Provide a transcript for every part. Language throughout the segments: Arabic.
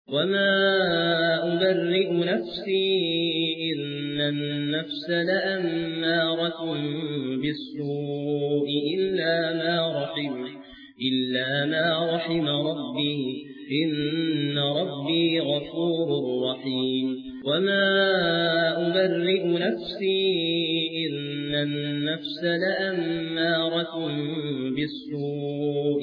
وما أبرئ نفسي إن النفس لأمارة بالسوء إلا ما رحم ربي إن ربي غفور رحيم وما أبرئ نفسي إن النفس لأمارة بالسوء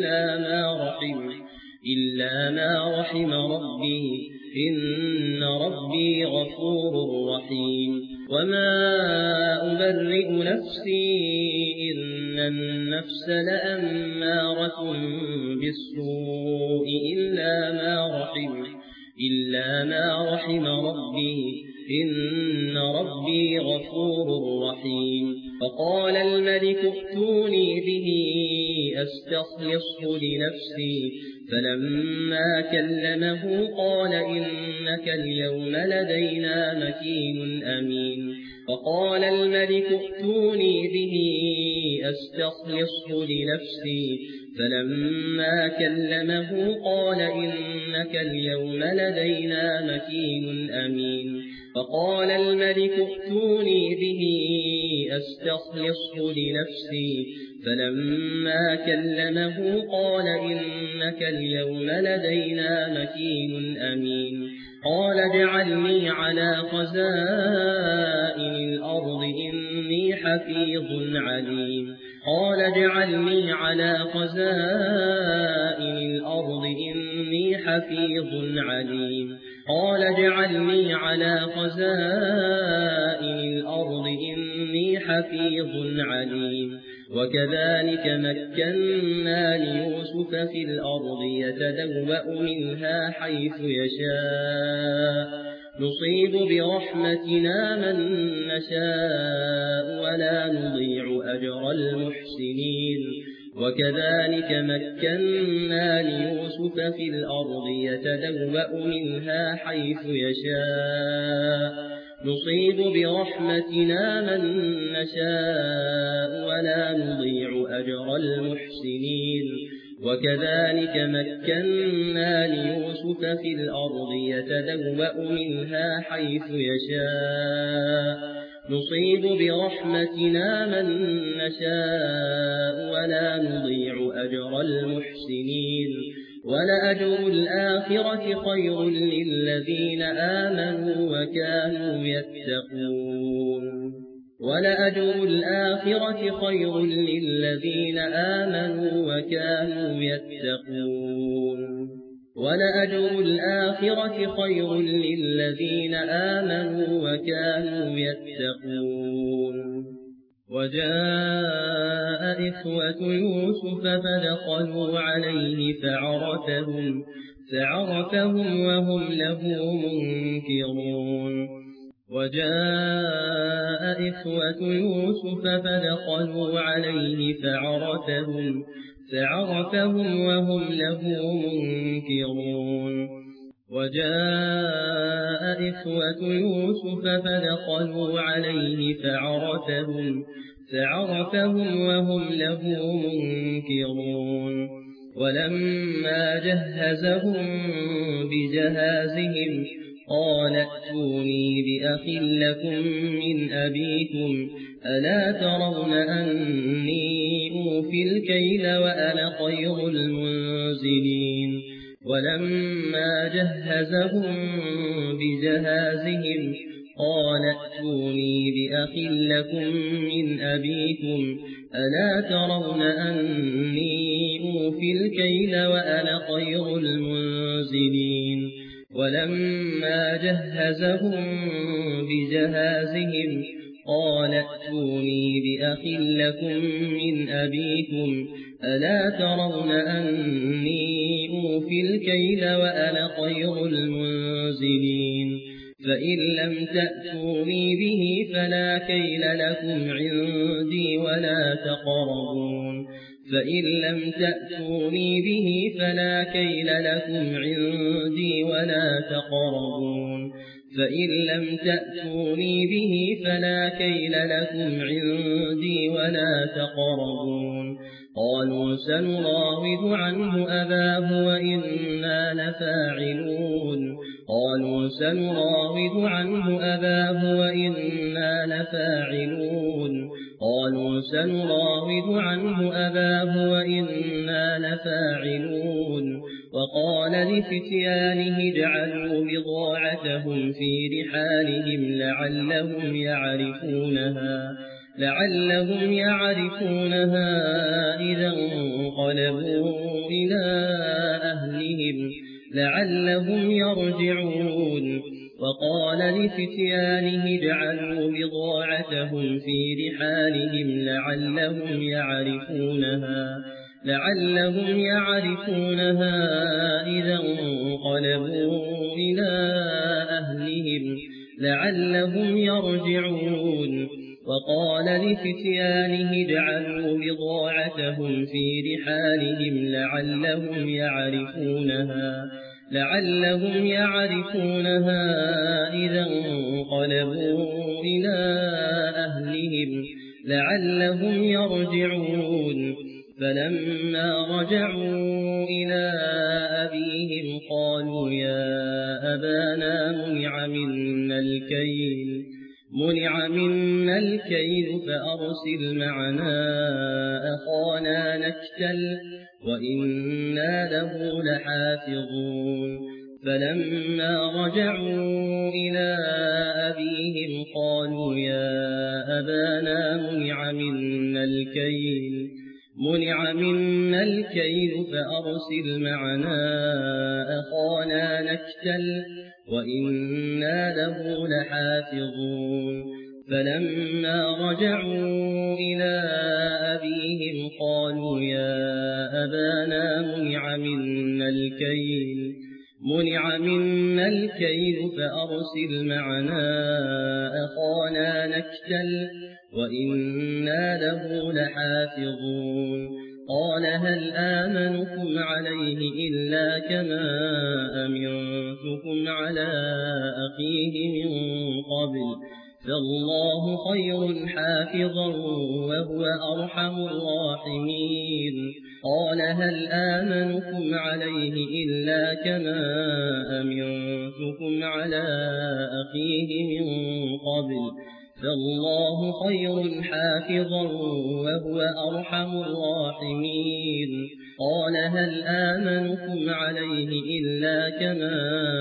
إلا ما رحم ربي إن ربي غفور رحيم وما أبرئ نفسي إن النفس لأمارة بالسوء إلا ما رحم ربي إن ربي غفور رحيم فقال الملك ائتوني به أستخلصه لنفسي فلما كلمه قال إنك اليوم لدينا مكين أمين فقال الملك ائتوني به أستخلصه لنفسي فلما كلمه قال إنك اليوم لدينا مكين أمين فقال الملك ائتوني به أستخلصه لنفسي فلما كلمه قال إنك اليوم لدينا مكين أمين قال اجعلني على خزائن الأرض إني حفيظ عليم قال اجعلني على خزائن الأرض إني حفيظ عليم قال اجعلني على خزائن الأرض إني حفيظ عليم وكذلك مكنا ليوسف في الأرض يتبوأ منها حيث يشاء نصيب برحمتنا من نشاء ولا نضيع أجر المحسنين وكذلك مكنا ليوسف في الأرض يتبوأ منها حيث يشاء نصيب برحمتنا من نشاء ولا نضيع أجر المحسنين وكذلك مكنا ليوسف في الأرض يتبوأ منها حيث يشاء نصيب برحمتنا من نشاء ولا نضيع أجر المحسنين ولأجر الآخرة خير للذين آمنوا وكانوا يتقون ولأجر الآخرة خير للذين آمنوا وكانوا يتقون ولأجر الآخرة خير للذين آمنوا وكانوا يتقون وجاء إخوة يوسف فدخلوا عليه فعرفهم وهم له منكرون وجاء إخوة يوسف فدخلوا عليه فعرفهم وهم له منكرون وجاء إخوة يوسف فدخلوا عليه فعرفهم وهم له منكرون ولما جهزهم بجهازهم قال ائتوني بأخ لكم من أبيكم ألا ترون أني أوفي الكيل وأنا خير المنزلين ولما جهزهم بجهازهم قال ائتوني بأخ لكم من أبيكم ألا ترون أني أوفي الكيل وأنا خير المنزلين ولما جهزهم بجهازهم قال ائتوني بأخ لكم من أبيكم ألا ترون أني أوفي الكيل وأنا خير المنزلين فإن لم تأتوني به فلا كيل لكم عندي ولا تقربون فإن لم تأتوني به فلا كيل لكم عندي ولا تقربون فإن لم تأتوني به فلا كيل لكم عندي ولا تقربون قالوا سنراود عنه أباه وإنا لفاعلون قالوا سنراود عنه أباه وإنا لفاعلون قالوا سنراود عنه أباه وإنا لفاعلون وقال لفتيانه اجعلوا بضاعتهم في رحالهم لعلهم يعرفونها إذا انقلبوا إلى أهلهم لعلهم يرجعون وقال لفتيانه اجعلوا بضاعتهم في رحالهم لعلهم يعرفونها إذا انقلبوا إلى أهلهم لعلهم يرجعون وقال لفتيانه اجعلوا بضاعتهم في رحالهم لعلهم يعرفونها إذا انقلبوا إلى أهلهم لعلهم يرجعون فلما رجعوا إلى أبيهم قالوا يا أبانا منع منا الكيل فأرسل معنا أخانا نكتل وإنا له لحافظون فلما رجعوا إلى أبيهم قالوا يا أبانا منع منا الكيل فأرسل معنا أخانا نكتل وإنا له لحافظون فلما رجعوا إلى أبيهم قالوا يا أبانا منع منا الكيل فأرسل معنا أخانا نكتل وإنا له لحافظون قال هل آمنكم عليه إلا كما أمنتكم على أخيه من قبل فالله خير حافظا وهو أرحم الراحمين قال هل آمنكم عليه إلا كما أمنتكم على أخيه من قبل فالله خير حافظا وهو أرحم الراحمين قال هل آمنكم عليه إلا كما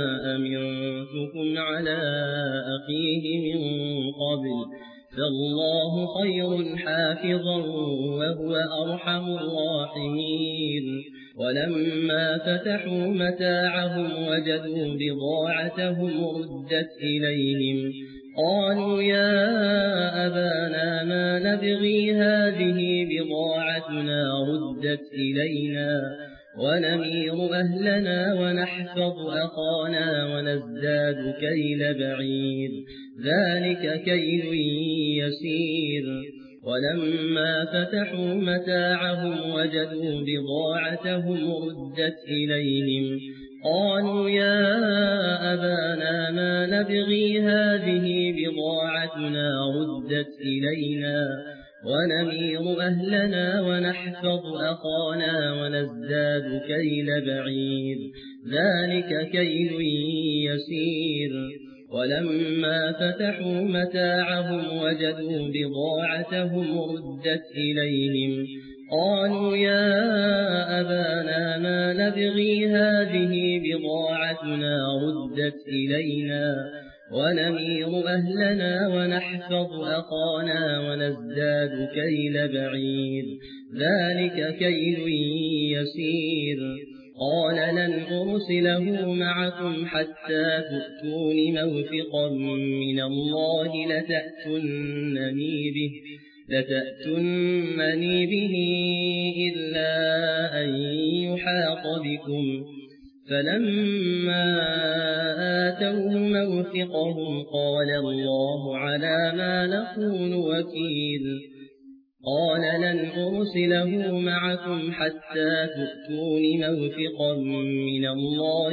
أمنتكم على أخيه من قبل فالله خير حافظا وهو أرحم الراحمين ولما فتحوا متاعهم وجدوا بضاعتهم ردت إليهم قالوا يا أبانا ما نبغي هذه بضاعتنا ردت إلينا ونمير أهلنا ونحفظ أخانا ونزداد كيل بعير ذلك كيل يسير ولما فتحوا متاعهم وجدوا بضاعتهم ردت إليهم قالوا يا أبانا ما نبغي هذه بضاعتنا ردت إلينا ونمير أهلنا ونحفظ أخانا ونزداد كيل بعير ذلك كيل يسير ولما فتحوا متاعهم وجدوا بضاعتهم ردت إليهم قالوا يا أبانا ما نبغي هذه بضاعتنا ردت إلينا ونمير أهلنا ونحفظ أخانا ونزداد كيل بعير ذلك كيل يسير قال لن أرسله معكم حتى تؤتون موثقا من الله لتأتونني به إلا أن يحاط بكم فلما آتوه موثقهم قال الله على ما نقول وكيل قال لن أرسله معكم حتى تؤتون موثقا من الله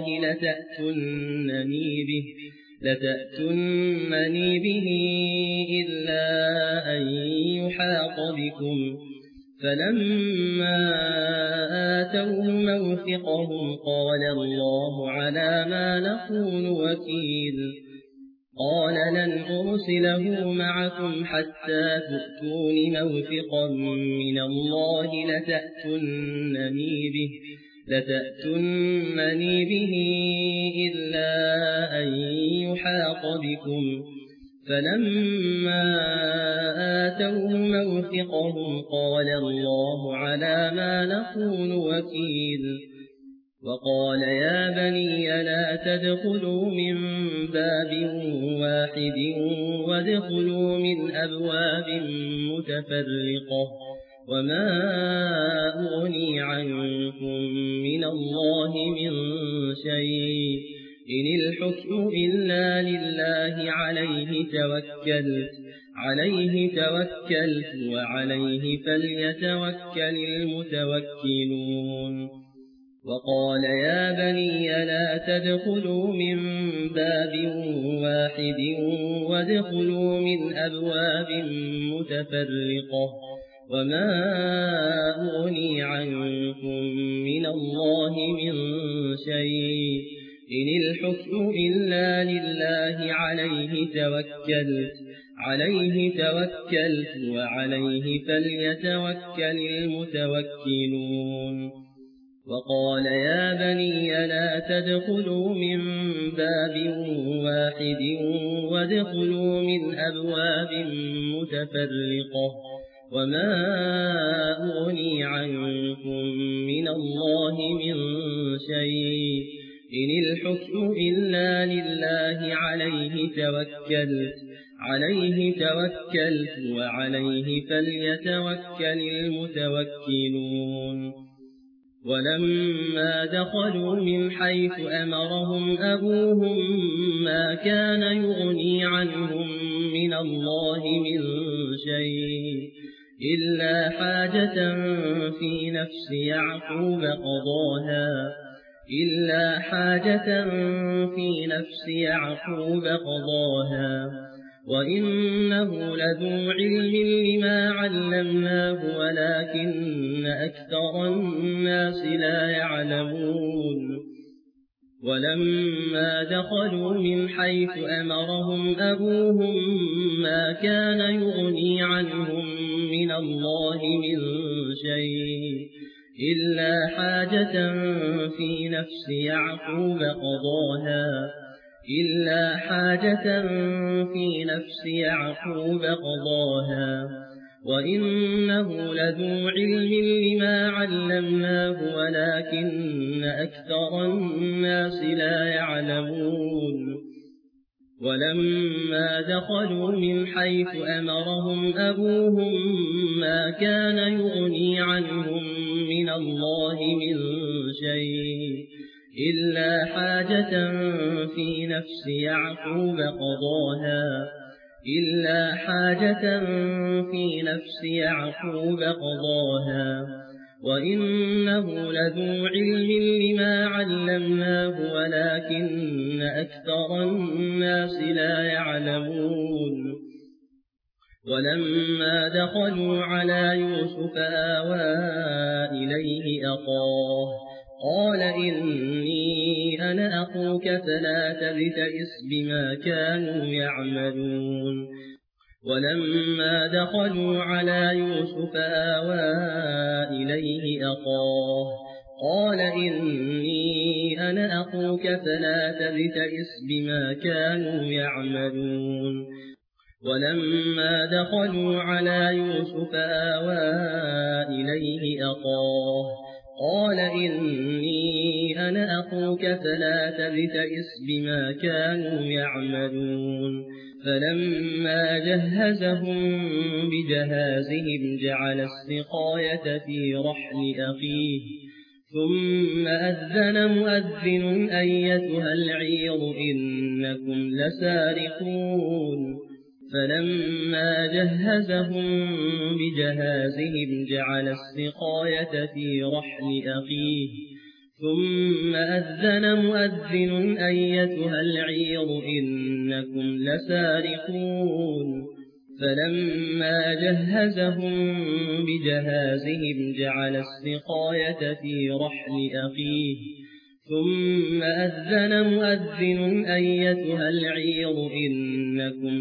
لتأتونني به إلا أن يحاط بكم فلما آتوه موثقهم قال الله على ما نقول وكيل قال لن أرسله معكم حتى تؤتون موثقا من الله لتأتونني به إلا أن يحاط بكم فلما آتوه موثقهم قال الله على ما نقول وكيل وقال يا بني لا تدخلوا من باب واحد وادخلوا من أبواب متفرقة وما أغني عنكم من الله من شيء إن الحكم إلا لله عليه توكلت وعليه فليتوكل المتوكلون وقال يا بني لا تدخلوا من باب واحد وادخلوا من أبواب متفرقة وما أغني عنكم من الله من شيء إن الحكم إلا لله عليه توكلت وعليه فليتوكل المتوكلون وقال يا بني لا تدخلوا من باب واحد وادخلوا من أبواب متفرقة وما أغني عنكم من الله من شيء إن الحكم إلا لله عليه توكلت وعليه فليتوكل المتوكلون ولما دخلوا من حيث أمرهم أبوهم ما كان يغني عنهم من الله من شيء إلا حاجة في نفس يعقوب قضاها وإنه لذو علم لما علمناه ولكن أكثر الناس لا يعلمون ولما دخلوا من حيث أمرهم أبوهم ما كان يغني عنهم من الله من شيء إلا حاجة في نفس يعقوب قضاها وإنه لذو علم لما علمناه ولكن أكثر الناس لا يعلمون ولما دخلوا من حيث أمرهم أبوهم ما كان يغني عنهم من الله من شيء إلا حاجة في نفس يعقوب قضاها وإنه لذو علم لما علمناه ولكن أكثر الناس لا يعلمون ولما دخلوا على يوسف آوى إليه أخاه قال إني أنا أخوك فلا تبتئس بما كانوا يعملون ولما دخلوا على يوسف آوى إليه أخاه قال إني أنا أخوك فلا تبتئس بما كانوا يعملون ولما دخلوا على يوسف آوى إليه أخاه قال إني أنا أخوك فلا تبتئس بما كانوا يعملون فلما جهزهم بجهازهم جعل السقاية في رحل أخيه ثم أذن مؤذن أيتها العير إنكم لسارقون فلما جهزهم بجهازهم جعل السقاية في رحل أخيه ثم أذن مؤذن أيتها العير إنكم لسارقون فلما جهزهم بجهازهم جعل السقاية في رحل أخيه ثم أذن مؤذن أيتها العير إنكم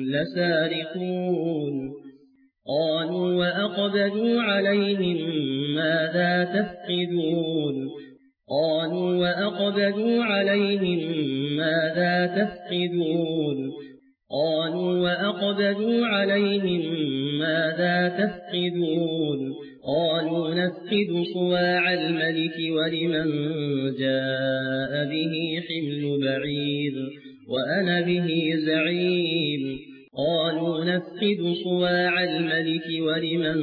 لسارقون قالوا وأقبلوا عليهم ماذا تفقدون قالوا وأقبلوا عليهم ماذا تفقدون قالوا وأقبلوا عليهم ماذا تفقدون قالوا نفقد صواع الملك ولمن جاء به حمل بعير وأنا به زعيم قالوا نفقد صواع الملك ولمن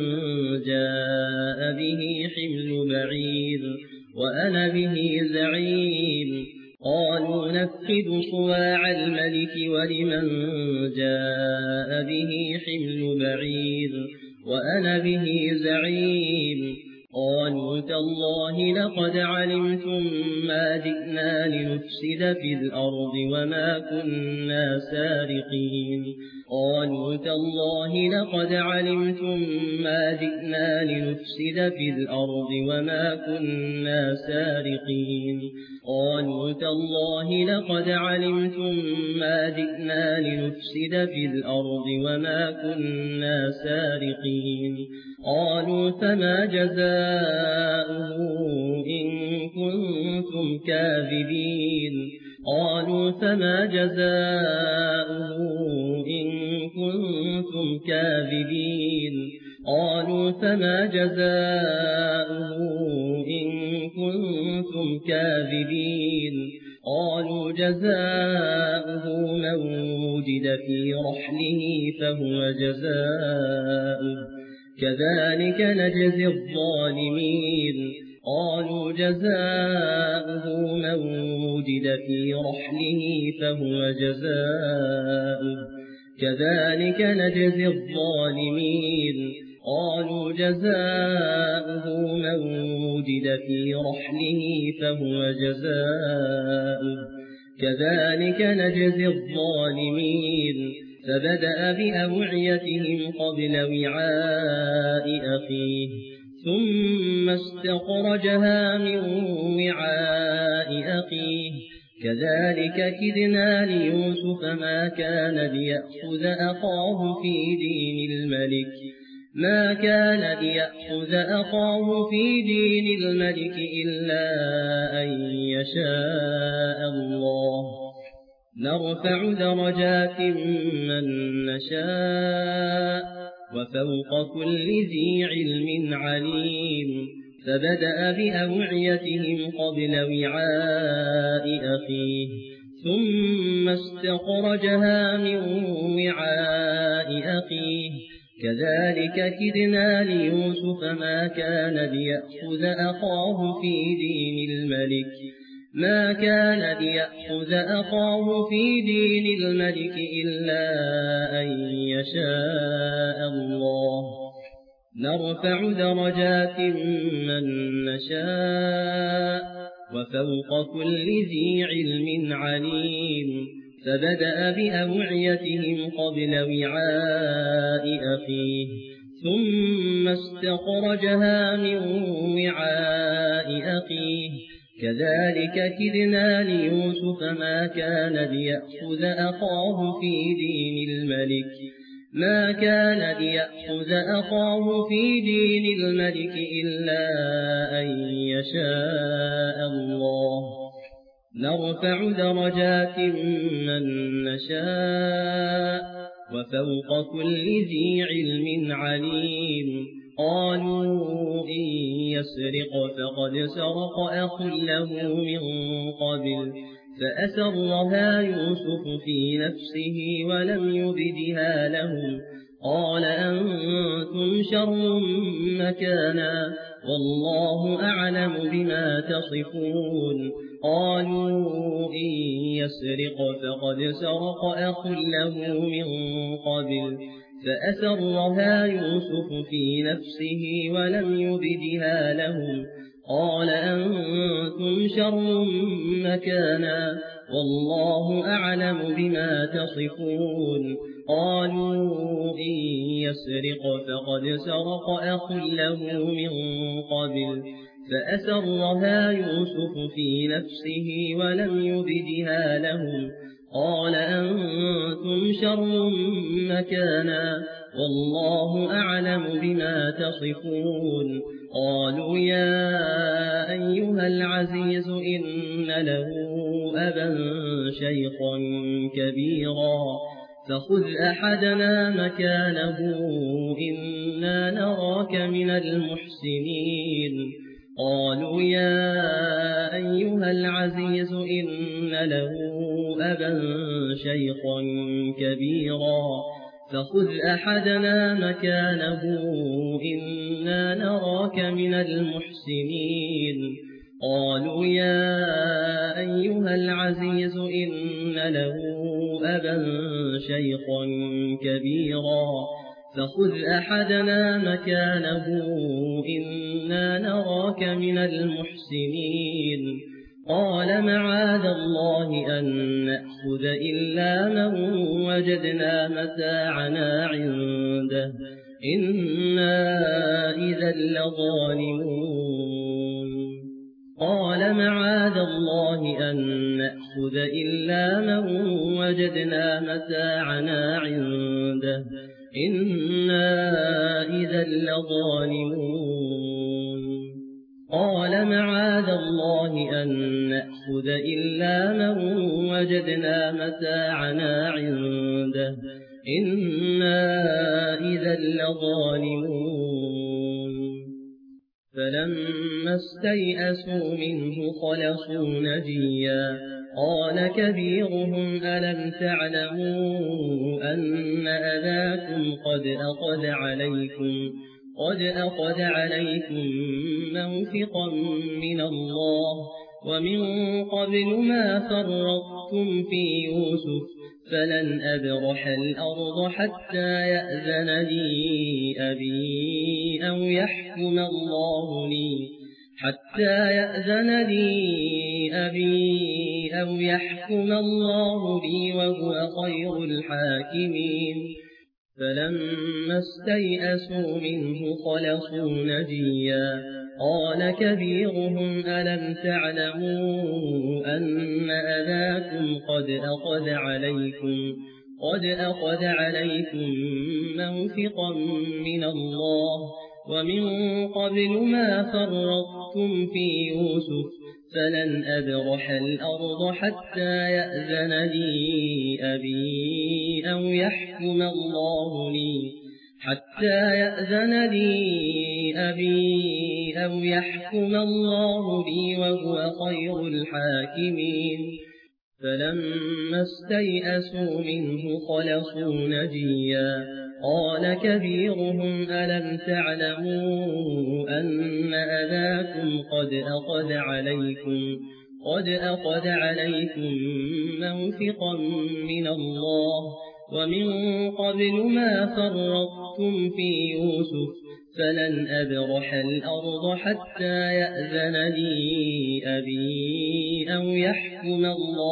جاء به حمل بعير وأنا به زعيم قالوا نفقد صواع الملك ولمن جاء به حمل بعير وأنا به زعيم قالوا تالله لقد علمتم ما جئنا لنفسد في الأرض وما كنا سارقين قالوا تالله لقد علمتم ما جئنا لنفسد في الأرض وما كنا سارقين قالوا تالله لقد علمتم ما جئنا لنفسد في الأرض وما كنا سارقين قالوا فما جزاؤه إن كنتم كاذبين قالوا فما جزاؤه إن كنتم كاذبين قالوا فما جزاؤه إن كنتم كاذبين قالوا جزاؤه من وجد في رحله فهو جزاؤه كذلك نجزي الظالمين قالوا جزاؤه من وجد في رحله فهو جزاؤه كذلك نجزي الظالمين قالوا جزاؤه من وجد في رحله فهو جزاؤه كذلك نجزي الظالمين فبدأ بأوعيتهم قبل وعاء أخيه ثم استخرجها من وعاء أخيه كذلك كدنا ليوسف ما كان ليأخذ أخاه في دين الملك إلا أن يشاء الله نرفع درجات من نشاء وفوق كل ذي علم عليم فبدأ بأوعيتهم قبل وعاء أخيه ثم استخرجها من وعاء أخيه كذلك كدنا ليوسف ما كان ليأخذ أخاه في دين الملك إلا أن يشاء الله نرفع درجات من نشاء وفوق كل ذي علم عليم فبدأ بأوعيتهم قبل وعاء أخيه ثم استخرجها من وعاء أخيه كذلك كدنا ليوسف ما كان ليأخذ أخاه في دين الملك إلا أن يشاء الله نرفع درجات من نشاء وفوق كل ذي علم عليم قالوا إن يسرق فقد سرق أخ له من قبل فأسرها يوسف في نفسه ولم يبدها لهم قال أنتم شر مكانا والله أعلم بما تصفون قالوا إن يسرق فقد سرق أخ له من قبل فأسرها يوسف في نفسه ولم يبدها لهم قال أنتم شر مكانا والله أعلم بما تصفون قالوا إن يسرق فقد سرق أخ له من قبل فأسرها يوسف في نفسه ولم يبدها لهم قال أنتم شر مكانا والله أعلم بما تصفون قالوا يا أيها العزيز إن له أبا شيخا كبيرا فخذ أحدنا مكانه إنا نراك من المحسنين قالوا يا أيها العزيز إن له أبا شيخا كبيرا فخذ أحدنا مكانه إنا نراك من المحسنين قالوا يا أيها العزيز إن له أبا شيخا كبيرا فخذ أحدنا مكانه إنا نراك من المحسنين قال معاذ الله أن نأخذ إلا من وجدنا متاعنا عنده إنا إذا لظالمون قال معاذ الله أن نأخذ إلا من وجدنا متاعنا عنده إنا إذا لظالمون قال معاذ الله أن نأخذ إلا من وجدنا متاعنا عنده إنا إذا لظالمون فلما استيئسوا منه خلصوا نجيا قال كبيرهم ألم تعلموا أن أباكم قد أخذ عليكم موثقا من الله ومن قبل ما فرطتم في يوسف فلن أبرح الأرض حتى يأذن لي أبي أو يحكم الله لي وهو خير الحاكمين فلما استيئسوا منه خلصوا نجيا قال كبيرهم ألم تعلموا أن أباكم قد أخذ عليكم موثقا من الله ومن قبل ما فرطتم في يوسف فلن أبرح الأرض حتى يأذن لي أبي أو يحكم الله لي وهو خير الحاكمين فلما استيئسوا منه خلصوا نجيا قال كبيرهم ألم تعلموا أن أباكم قد أخذ عليكم موثقا من الله ومن قبل ما فرطتم في يوسف فلن أبرح الأرض حتى يأذن لي أبي أو يحكم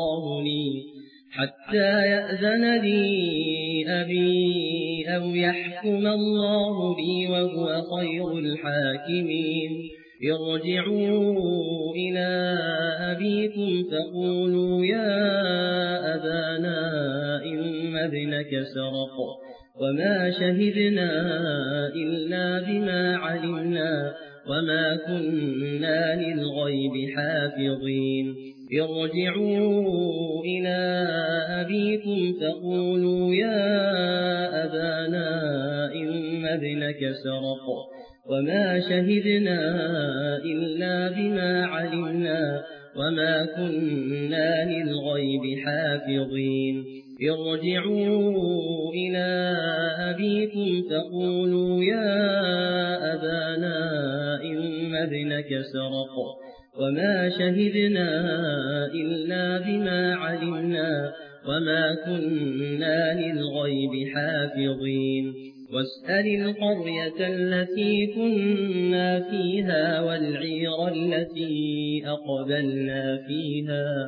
الله لي وهو خير الحاكمين ارجعوا إلى أبيكم فقولوا يا أبانا إن ابنك سرق وما شهدنا إلا بما علمنا وما كنا للغيب حافظين ارجعوا إلى أبيكم فقولوا يا أبانا إن ابنك سرق وما شهدنا إلا بما علمنا وما كنا للغيب حافظين ارجعوا إلى أبيكم فقولوا يا أبانا إن ابنك سرق وما شهدنا إلا بما علمنا وما كنا للغيب حافظين واسأل القرية التي كنا فيها والعير التي أقبلنا فيها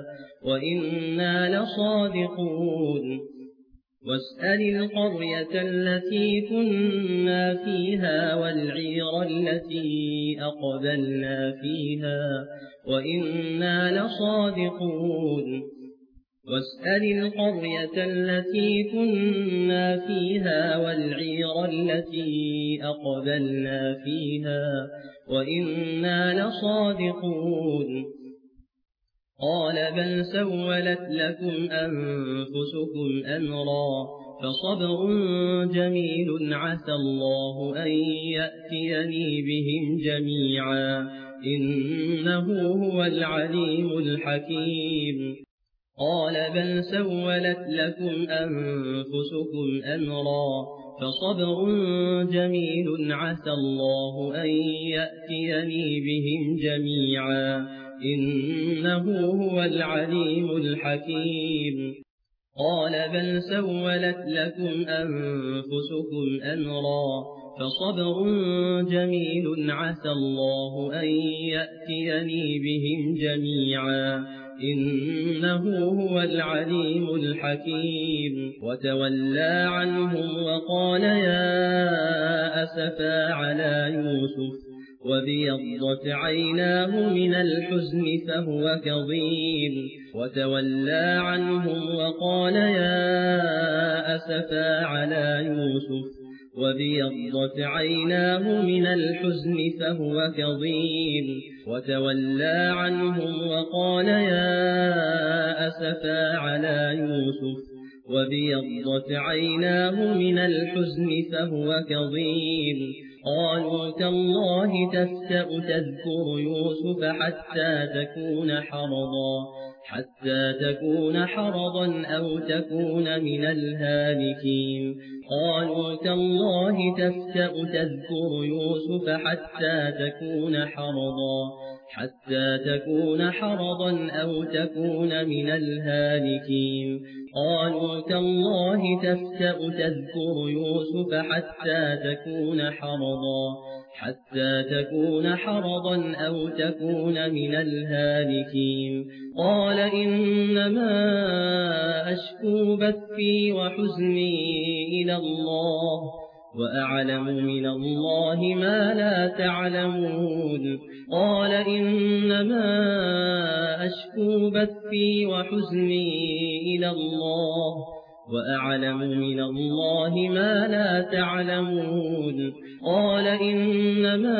وإنا لصادقون واسأل القرية التي كنا فيها والعير التي أقبلنا فيها وإنا لصادقون واسأل القرية التي كنا فيها والعير التي أقبلنا فيها وإنا لصادقون قال بل سولت لكم أنفسكم أمرا فصبر جميل عسى الله أن يأتيني بهم جميعا إنه هو العليم الحكيم قال بل سولت لكم أنفسكم أمرا فصبر جميل عسى الله أن يأتيني بهم جميعا إنه هو العليم الحكيم قال بل سولت لكم أنفسكم أمرا فصبر جميل عسى الله أن يأتيني بهم جميعا إنه هو العليم الحكيم وتولى عنهم وقال يا أسفا على يوسف وابيضت عيناه من الحزن فهو كظيم وتولى عنهم وقال يا أسفا على يوسف وابيضت عيناه من الحزن فهو كظيم وتولى عنهم وقال يا أسفا على يوسف وابيضت عيناه من الحزن فهو كظيم قالوا تالله تفتأ تذكر يوسف حتى تكون حرضا أو تكون من الهالكين قالوا تالله تفتأ تذكر يوسف حتى تكون حرضا أو تكون من الهالكين قالوا تالله تفتأ تذكر يوسف حتى تكون حرضا أو تكون من الهالكين قال إنما أشكو بثي وحزني إلى الله وأعلم من الله ما لا تعلمون قال إنما أشكو بثي وحزني إلى الله وأعلم من الله ما لا تعلمون قال إنما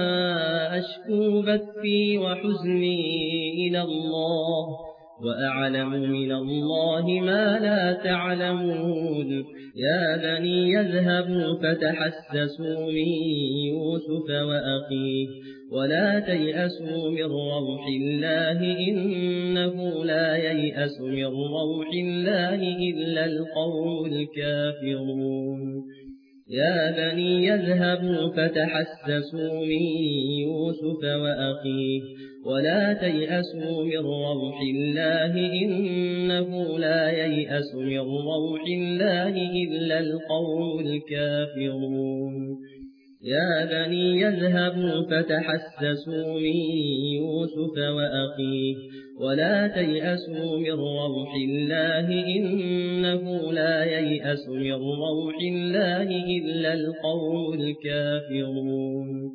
أشكو بثي وحزني إلى الله وأعلم من الله ما لا تعلمون يا بني يذهبوا فتحسسوا من يوسف وأخيه ولا تيأسوا من روح الله إنه لا ييأس من روح الله إلا القوم الكافرون يا بني يذهبوا فتحسسوا من يوسف وأخيه ولا تيأسوا من روح الله إنه لا ييأس من روح الله إلا القوم الكافرون يا بني يذهبوا فتحسسوا من يوسف وأخيه ولا تيأسوا من روح الله إنه لا ييأس من روح الله إلا القوم الكافرون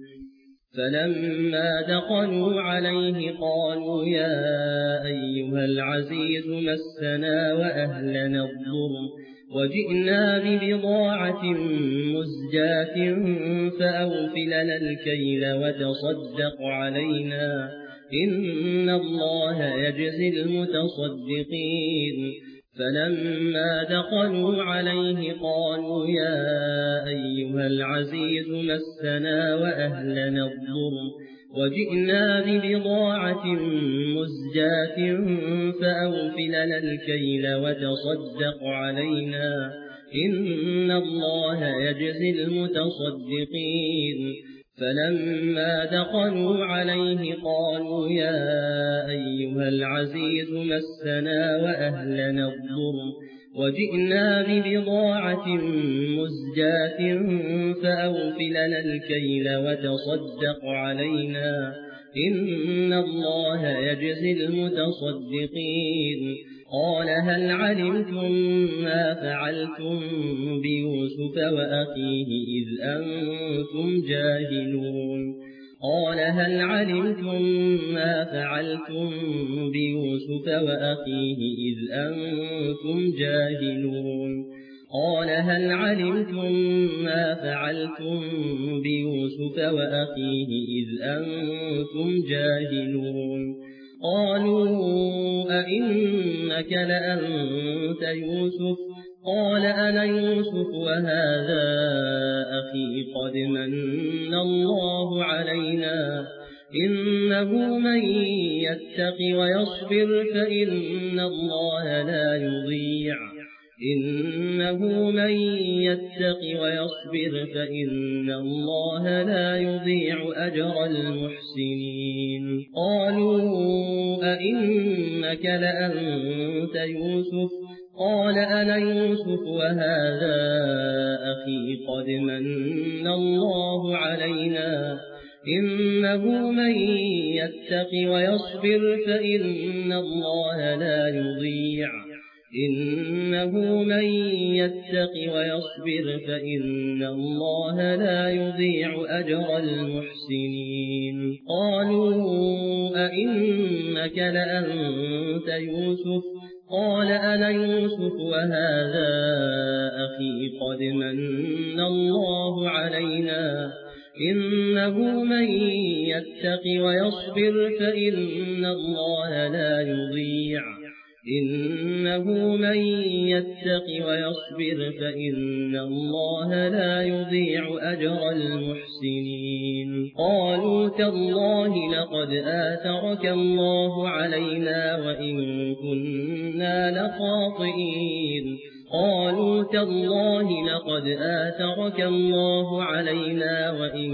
فلما دخلوا عليه قالوا يا أيها العزيز مسنا وأهلنا الضر وجئنا ببضاعة مزجاة فأوف لنا الكيل وتصدق علينا إن الله يجزي المتصدقين فلما دخلوا عليه قالوا يا أيها العزيز مسنا وأهلنا الضر وجئنا ببضاعة مزجاة فأوف لنا الكيل وتصدق علينا إن الله يجزي المتصدقين فلما دخلوا عليه قالوا يا أيها العزيز مسنا وأهلنا الضر وجئنا ببضاعة مزجاة فأوف لنا الكيل وتصدق علينا إن الله يجزي المتصدقين قال هل علمتم ما فعلتم بيوسف وأخيه إذ أنتم جاهلون قال هل علمتم ما فعلتم بيوسف وأخيه إذ أنتم جاهلون قال هل علمتم ما فعلتم بيوسف وأخيه إذ أنتم جاهلون قالوا أئنك لأنت يوسف قال أنا يوسف وهذا أخي قد من الله علينا إنه من يتق ويصبر فإن الله لا يضيع إنه من يتق ويصبر فإن الله لا يضيع أجر المحسنين قالوا أئنك لأنت يوسف قال أنا يوسف وهذا أخي قد من الله علينا إنه من يتق ويصبر فإن الله لا يضيع إنه من يتق ويصبر فإن الله لا يضيع أجر المحسنين قالوا أئنك لأنت يوسف قال أنا يوسف وهذا أخي قد من الله علينا إنه من يتق ويصبر فإن الله لا يضيع إنه من يتق ويصبر فإن الله لا يضيع أجر المحسنين قالوا تالله لقد آثرك الله علينا وإن كنا لخاطئين قالوا تالله لقد آثرك الله علينا وإن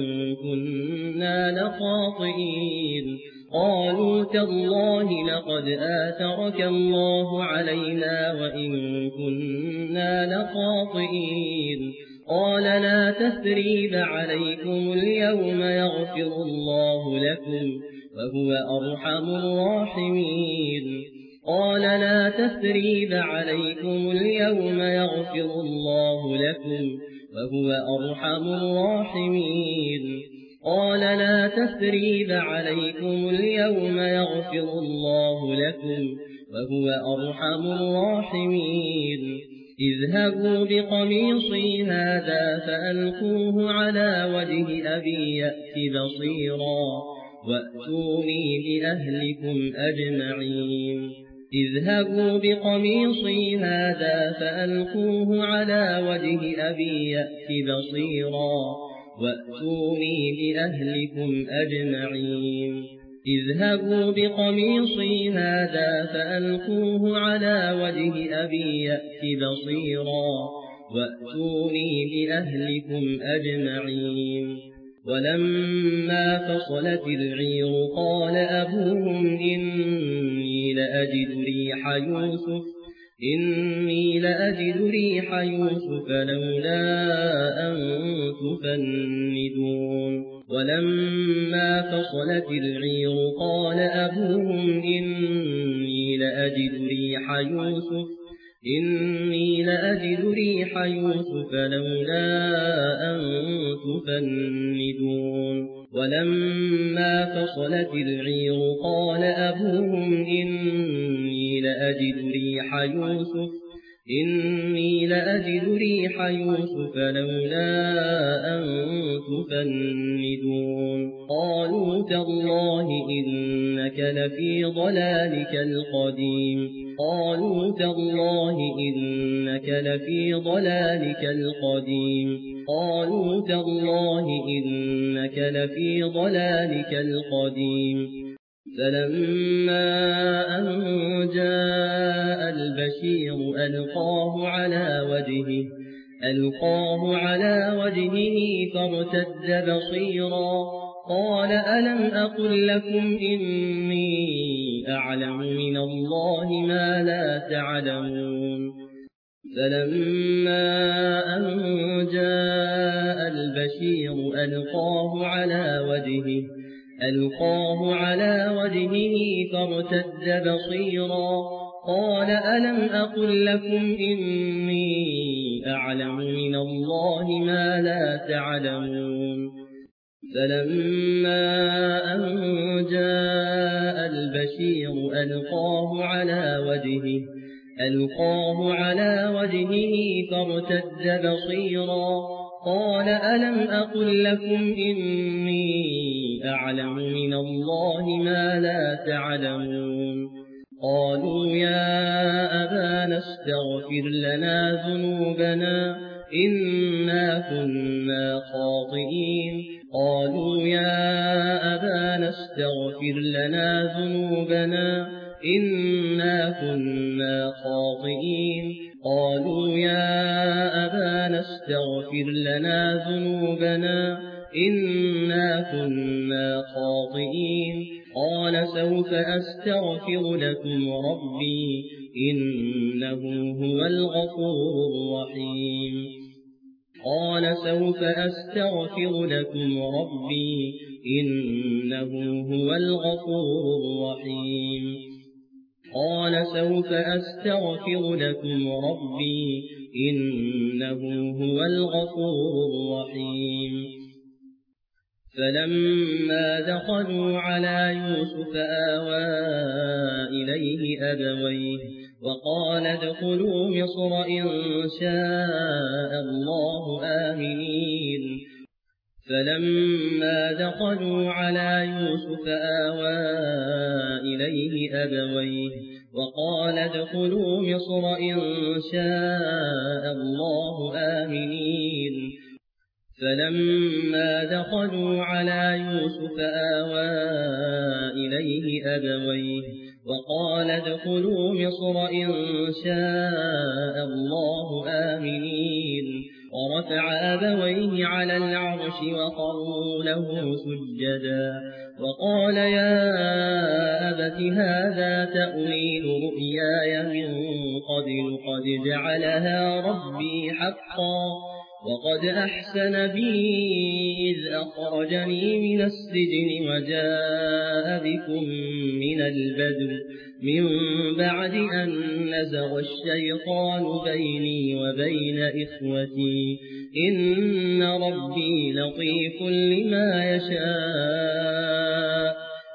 كنا لخاطئين قالوا تالله لقد آثرك الله علينا وإن كنا لخاطئين قال لا تثريب عليكم اليوم يغفر الله لكم وهو أرحم الراحمين قال لا تثريب عليكم اليوم يغفر الله لكم وهو أرحم الراحمين قال لا تثريب عليكم اليوم يغفر الله لكم وهو أرحم الراحمين اذهبوا بقميصي هذا فألقوه على وجه أبي يأت بصيرا وأتوني بأهلكم أجمعين اذهبوا بقميصي هذا فألقوه على وجه أبي يأت بصيرا وأتوني بأهلكم أجمعين اذهبوا بقميصي هذا فألقوه على وجه أبي يأت بصيرا وأتوني بأهلكم أجمعين ولما فصلت العير قال أبوهم إني لأجد ريح يوسف لولا أن تفندون ولما فصلت العير قال أبوهم إني لأجد ريح يوسف لولا أن تفندون ولما فصلت العير قال أبوهم إني لأجد ريح يوسف لولا أن تفندون قالوا تالله إنك لفي ضلالك القديم فلما أن جاء البشير ألقاه على وجهه فارتد بصيرا قال ألم أقل لكم إني أعلم من الله ما لا تعلمون فلما أن جاء البشير ألقاه ألقاه على وجهه فارتد بصيرا قال ألم أقل لكم إني أعلم من الله ما لا تعلمون فلما أن جاء البشير ألقاه على وجهه فارتد بصيرا قال ألم أقل لكم إني أعلم من الله ما لا تعلمون قالوا يا أبانا استغفر لنا ذنوبنا إنا كنا خاطئين قالوا يا أبانا استغفر لنا ذنوبنا إنا كنا خاطئين قالوا يا أبانا استغفر لنا ذنوبنا إنا كنا خاطئين قال سوف أستغفر لكم ربي إنه هو الغفور الرحيم قال سوف أستغفر لكم ربي إنه هو الغفور الرحيم قال سوف أستغفر لكم ربي إنه هو الغفور الرحيم فلما دخلوا على يوسف آوى إليه أبويه وقال ادخلوا مصر إن شاء الله آمنين فلما دخلوا على يوسف آوى إليه أبويه وقال ادخلوا مصر إن شاء الله آمنين فلما دخلوا على يوسف آوى إليه أبويه وقال ادخلوا مصر إن شاء الله آمنين ورفع أبويه على العرش وخروا له سجدا وقال يا أبت هذا تأويل رؤياي من قبل قد جعلها ربي حقا وقد أحسن بي إذ أخرجني من السجن وجاء بكم من البدو من بعد أن نزغ الشيطان بيني وبين إخوتي إن ربي لطيف لما يشاء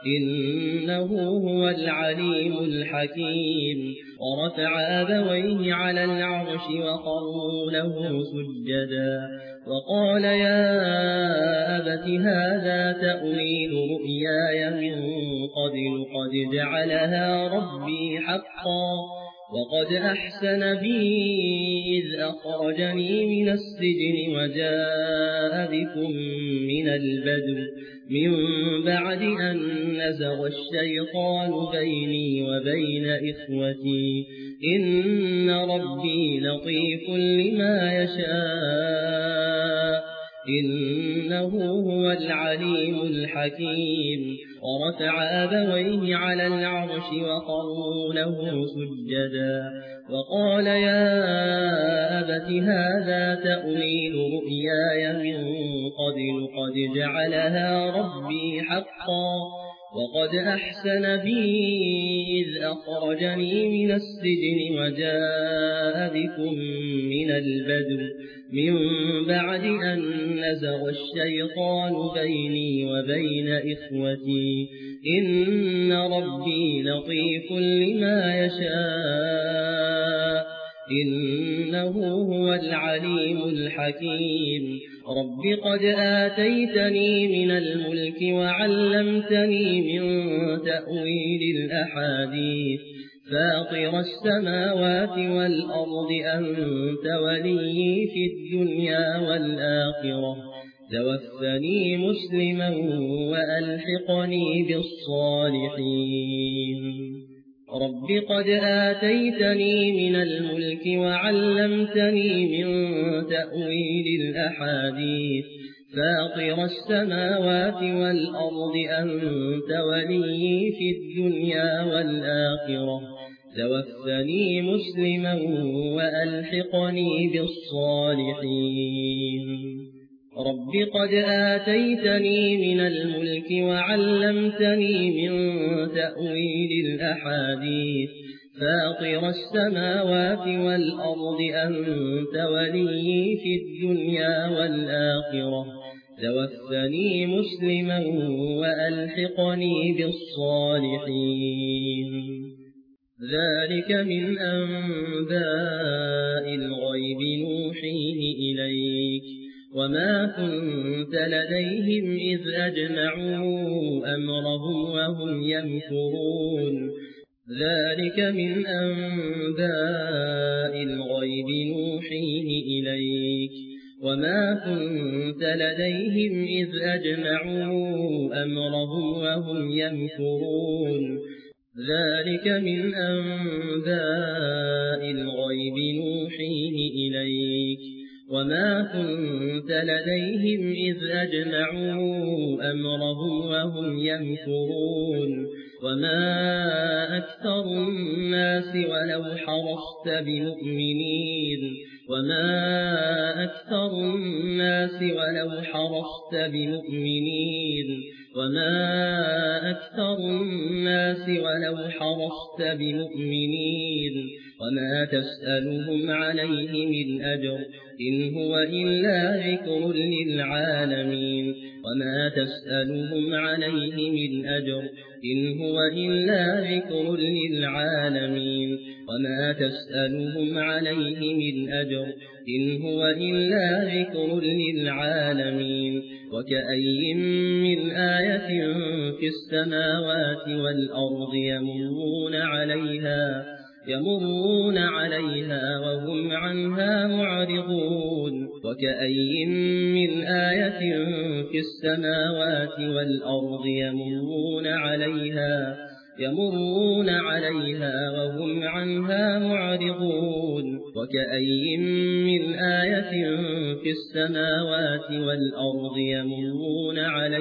إنه هو العليم الحكيم ورفع أبويه على العرش وخروا له سجدا وقال يا أبت هذا تأويل رؤياي من قبل قد جعلها ربي حقا وقد أحسن بي إذ أخرجني من السجن وجاء بكم من البدو من بعد أن نزغ الشيطان بيني وبين إخوتي إن ربي لطيف لما يشاء إنه هو العليم الحكيم ورفع أبويه على العرش وخروا له سجدا وقال يا أبت هذا تأويل رؤياي من قبل قد جعلها ربي حقا وقد أحسن بي إذ أخرجني من السجن وجاء بكم من البدو من بعد أن نزغ الشيطان بيني وبين إخوتي إن ربي لطيف لما يشاء إنه هو العليم الحكيم رب قد آتيتني من الملك وعلمتني من تأويل الأحاديث فاطر السماوات والأرض أنت ولي في الدنيا والآخرة توفني مسلما وألحقني بالصالحين رب قد آتيتني من الملك وعلمتني من تأويل الأحاديث فاطر السماوات والأرض أنت ولي في الدنيا والآخرة توفني مسلما وألحقني بالصالحين رب قد آتيتني من الملك وعلمتني من تأويل الأحاديث فاطر السماوات والأرض أنت ولي في الدنيا والآخرة توفني مسلما وألحقني بالصالحين ذلك من أنباء الغيب نوحيه إليك وما كنت لديهم إذ أجمعوا أمرهم وهم يمكرون ذلك من أنباء الغيب نوحيه إليك وما كنت لديهم إذ أجمعوا أمرهم وهم يمكرون ذلك من أنباء الغيب نوحيه إليك وما كنت لديهم إذ أجمعوا أمرهم وهم يمكرون وما أكثر الناس ولو حرصت بمؤمنين وما أكثر الناس ولو حرصت بمؤمنين وما أكثر الناس ولو حرصت بمؤمنين وما تسألهم عليه من أجر إن هو إلا ذكر للعالمين وما تسألهم عليه من أجر إن هو إلا ذكر للعالمين وما تسألهم عليه من أجر إن هو إلا ذكر للعالمين وكأي من آية في السماوات والأرض يمرون عليها وهم عنها معرضون وكأي من آية في السماوات والأرض يمرون عليها وهم عنها معرضون وكأي من آية في السماوات والأرض يمرون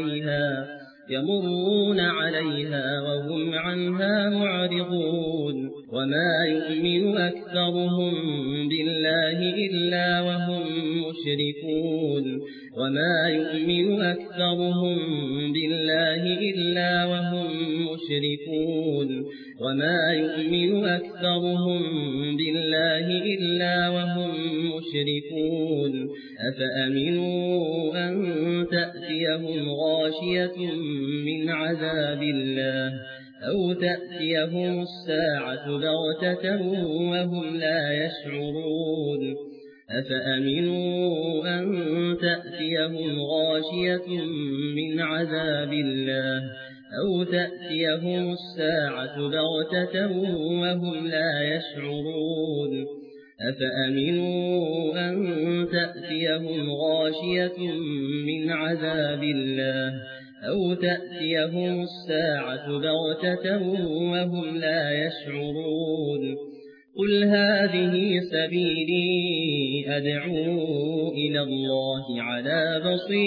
عليها وهم عنها معرضون وما يؤمن أكثرهم بالله إلا وهم مشركون وما يؤمن أكثرهم بالله إلا وهم مشركون وما يؤمن أكثرهم بالله إلا وهم مشركون أفأمنوا أن تأتيهم غاشية من عذاب الله أو تأتيهم الساعة بغتة وهم لا يشعرون أفأمنوا أن تأتيهم غاشية من عذاب الله أو تأتيهم الساعة بغتة وهم لا يشعرون أفأمنوا أن تأتيهم غاشية من عذاب الله أو تأتيهم الساعة بغتة وهم لا يشعرون قل هذه سبيلي أدعو إلى الله على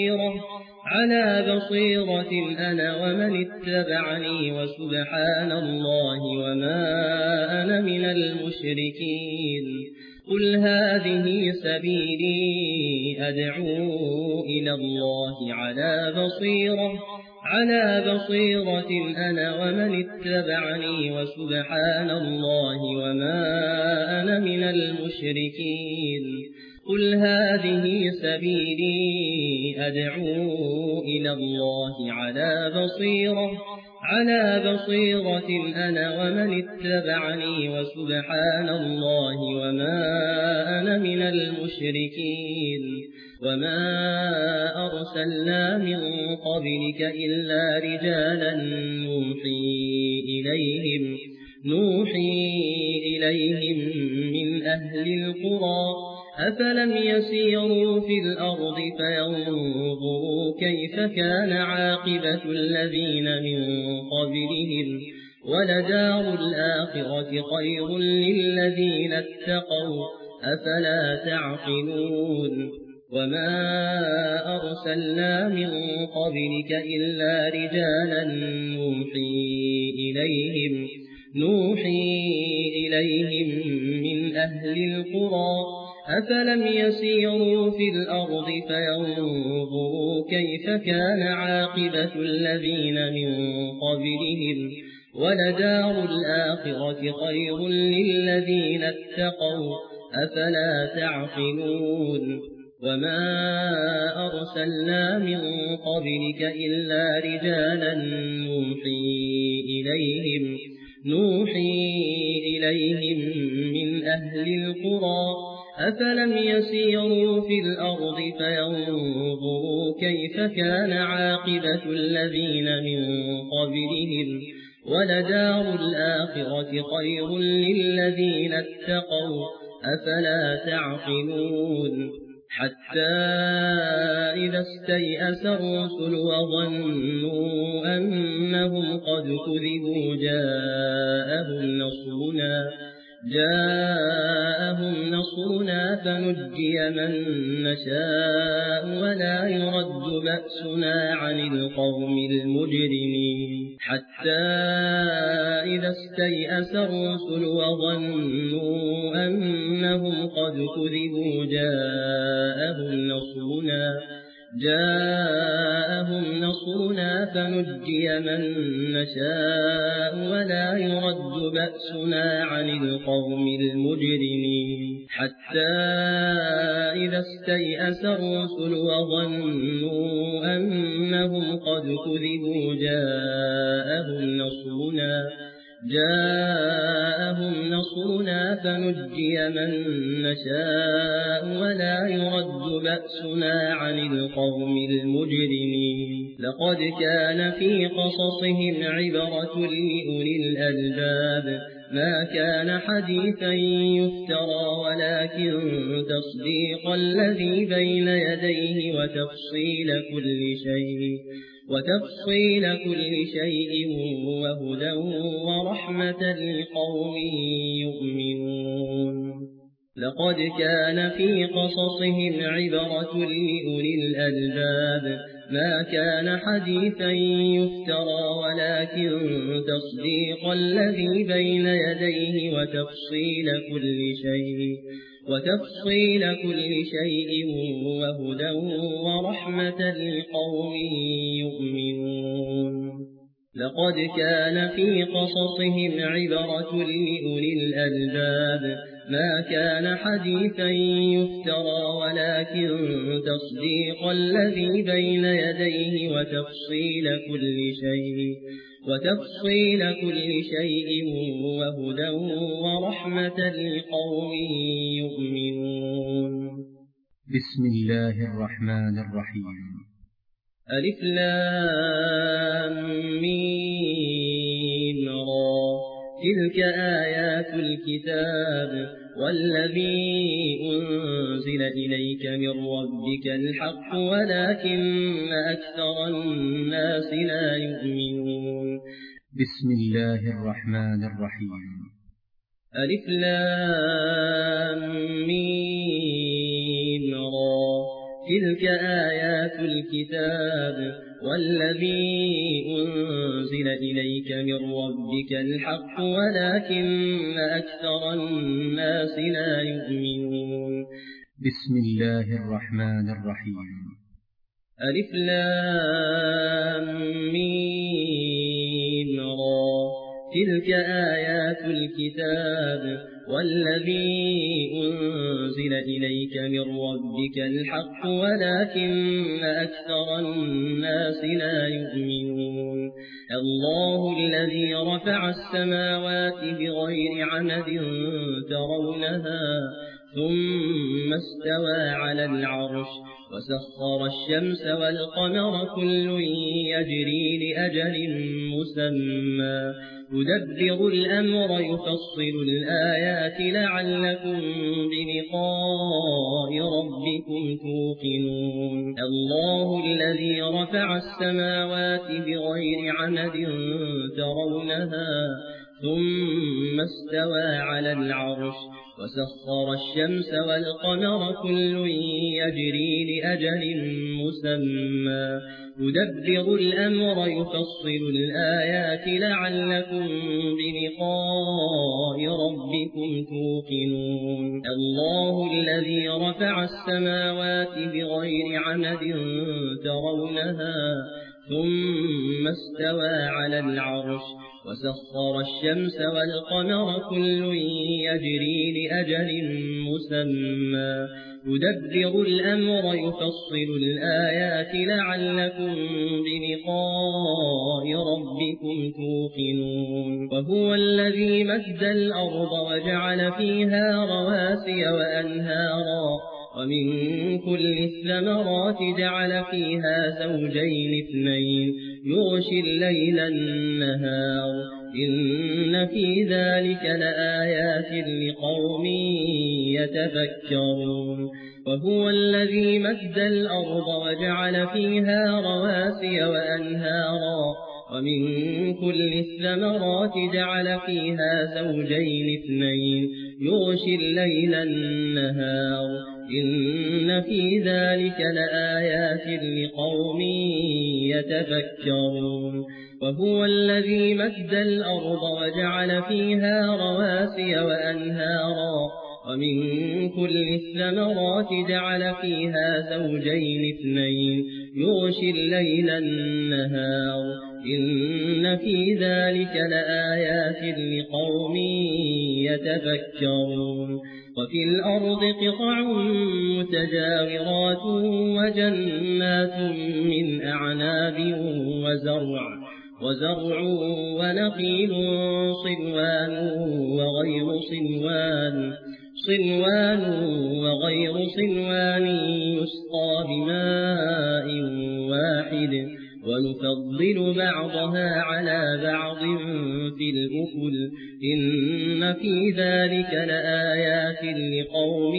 بصيرة أنا ومن اتبعني وسبحان الله وما أنا من المشركين قل هذه سبيلي أدعو إلى الله على بصيرة أنا ومن اتبعني وسبحان الله وما أنا من المشركين قل هذه سبيلي أدعو إلى الله على بصيرة أنا ومن اتبعني وسبحان الله وما أنا من المشركين وما أرسلنا من قبلك إلا رجالا نوحي إليهم من أهل القرى أفلم يسيروا في الأرض فينظروا كيف كان عاقبة الذين من قبلهم ولدار الآخرة خير للذين اتقوا أفلا تعقلون وما أرسلنا من قبلك إلا رجالا نوحي إليهم من أهل القرى أفلم يسيروا في الأرض فينظروا كيف كان عاقبة الذين من قبلهم ولدار الآخرة خير للذين اتقوا أفلا تعقلون وما أرسلنا من قبلك إلا رجالا نوحي إليهم من أهل القرى أفلم يسيروا في الأرض فينظروا كيف كان عاقبة الذين من قبلهم ولدار الآخرة خير للذين اتقوا أفلا تعقلون حتى إذا استيأس الرسل وظنوا أنهم قد كذبوا جاءهم نصرنا فنجي من نشاء ولا يرد بأسنا عن القوم المجرمين حتى إذا استيأس الرسل وظنوا أنهم قد كذبوا جاءهم نصرنا فنجي من نشاء ولا يرد بأسنا عن القوم المجرمين حتى إذا استيأس الرسل وظنوا أنهم قد كذبوا جاءهم نصرنا فنجي من نشاء ولا يرد بأسنا عن القوم المجرمين لقد كان في قصصهم عبرة لأولي الألباب ما كان حديثا يفترى ولكن تصديق الذي بين يديه وتفصيل كل شيء وهدى ورحمة لقوم يؤمنون لقد كان في قصصهم عبرة لأولي الألباب ما كان حديثا يفترى ولكن تصديق الذي بين يديه وتفصيل كل شيء وهدى ورحمة لقوم يؤمنون لقد كان في قصصهم عبرة لأولي الألباب ما كان حديثا يفترى ولكن تصديق الذي بين يديه وتفصيل كل شيء وهدى ورحمة لقوم يؤمنون بسم الله الرحمن الرحيم ألف لام ميم را تلك آيات الكتاب والذي أنزل إليك من ربك الحق ولكن أكثر الناس لا يؤمنون بسم الله الرحمن الرحيم ألف لام ميم را تلك آيات الكتاب والذي أنزل إليك من ربك الحق ولكن أكثر الناس لا يؤمنون بسم الله الرحمن الرحيم ألف لام ميم را تلك آيات الكتاب والذي أنزل إليك من ربك الحق ولكن أكثر الناس لا يؤمنون الله الذي رفع السماوات بغير عمد ترونها ثم استوى على العرش وسخر الشمس والقمر كل يجري لأجل مسمى يدبر الأمر يفصل الآيات لعلكم بلقاء ربكم توقنون الله الذي رفع السماوات بغير عمد ترونها ثم استوى على العرش وسخر الشمس والقمر كل يجري لأجل مسمى يدبر الأمر يفصل الآيات لعلكم بلقاء ربكم توقنون الله الذي رفع السماوات بغير عمد ترونها ثم استوى على العرش وسخر الشمس والقمر كل يجري لأجل مسمى يدبر الأمر يفصل الآيات لعلكم بلقاء ربكم توقنون وهو الذي مد الأرض وجعل فيها رواسي وأنهارا ومن كل الثمرات جعل فيها زوجين اثنين يغشي الليل النهار إن في ذلك لآيات لقوم يتفكرون وهو الذي مد الأرض وجعل فيها رواسي وأنهارا ومن كل الثمرات جعل فيها زوجين اثنين يغشي الليل النهار إن في ذلك لآيات لقوم يتفكرون وهو الذي مد الأرض وجعل فيها رواسي وأنهارا ومن كل الثمرات جعل فيها زوجين اثنين يغشي الليل النهار إن في ذلك لآيات لقوم يتفكرون وفي الأرض قطع متجاورات وجنات من أعناب وزرع ونخيل صنوان وغير صنوان يسقى بماء واحد ونفضل بعضها على بعض في الأكل إن في ذلك لآيات لقوم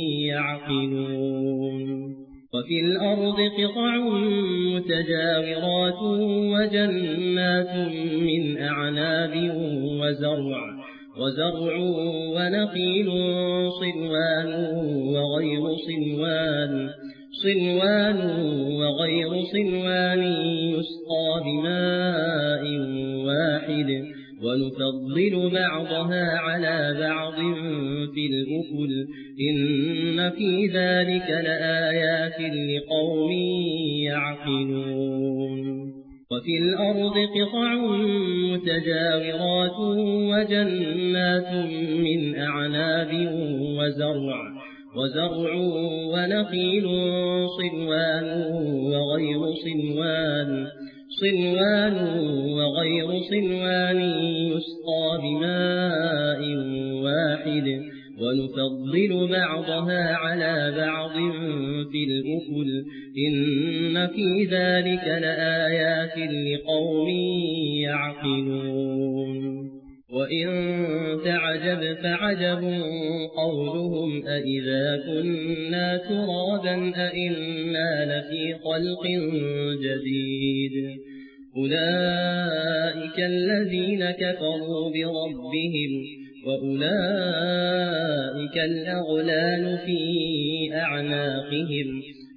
يعقلون وفي الأرض قطع متجاورات وجنات من أعناب وزرع ونخيل صنوان وغير صنوان يسقى بماء واحد ونفضل بعضها على بعض في الأكل إن في ذلك لآيات لقوم يعقلون وفي الأرض قطع متجاورات وجنات من أعناب وزرع ونخيل صنوان وغير صنوان يسقى بماء واحد ونفضل بعضها على بعض في الأكل إن في ذلك لآيات لقوم يعقلون وإن تعجب فعجب قولهم أإذا كنا ترابا أإنا لفي خلق جديد أولئك الذين كفروا بربهم وأولئك الأغلال في أعناقهم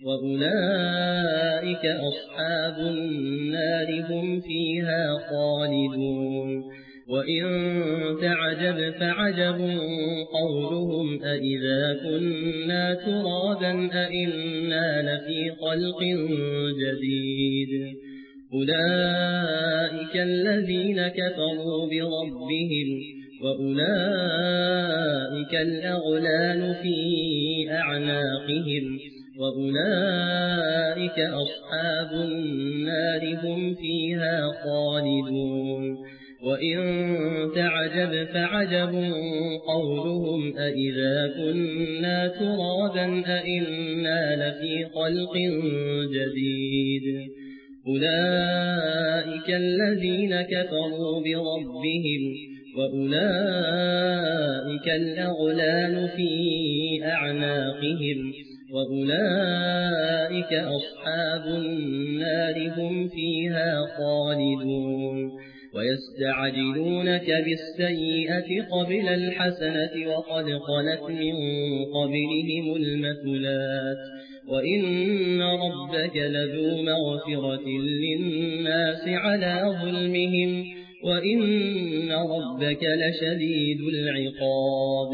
وأولئك أصحاب النار هم فيها خالدون وإن تعجب فعجب قولهم أإذا كنا ترابا أإنا لفي خلق جديد أولئك الذين كفروا بربهم وأولئك الأغلال في أعناقهم وأولئك أصحاب النار هم فيها خالدون وإن تعجب فعجب قولهم أإذا كنا ترابا أإنا لفي خلق جديد أولئك الذين كفروا بربهم وأولئك الأغلال في أعناقهم وأولئك أصحاب النار هم فيها خالدون ويستعجلونك بالسيئة قبل الحسنة وقد خلت من قبلهم المثلات وإن ربك لذو مغفرة للناس على ظلمهم وإن ربك لشديد العقاب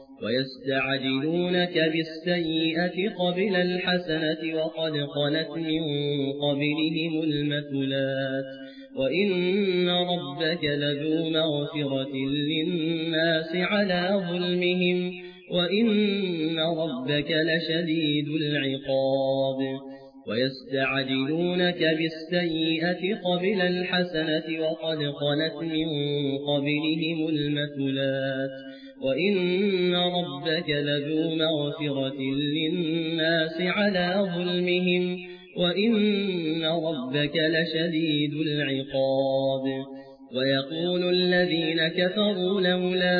ويستعجلونك بالسيئة قبل الحسنة وقد خلت من قبلهم المثلات وإن ربك لذو مغفرة للناس على ظلمهم وإن ربك لشديد العقاب ويستعجلونك بالسيئة قبل الحسنة وقد خلت من قبلهم المثلات وإن ربك لذو مغفرة للناس على ظلمهم وإن ربك لشديد العقاب ويقول الذين كفروا لولا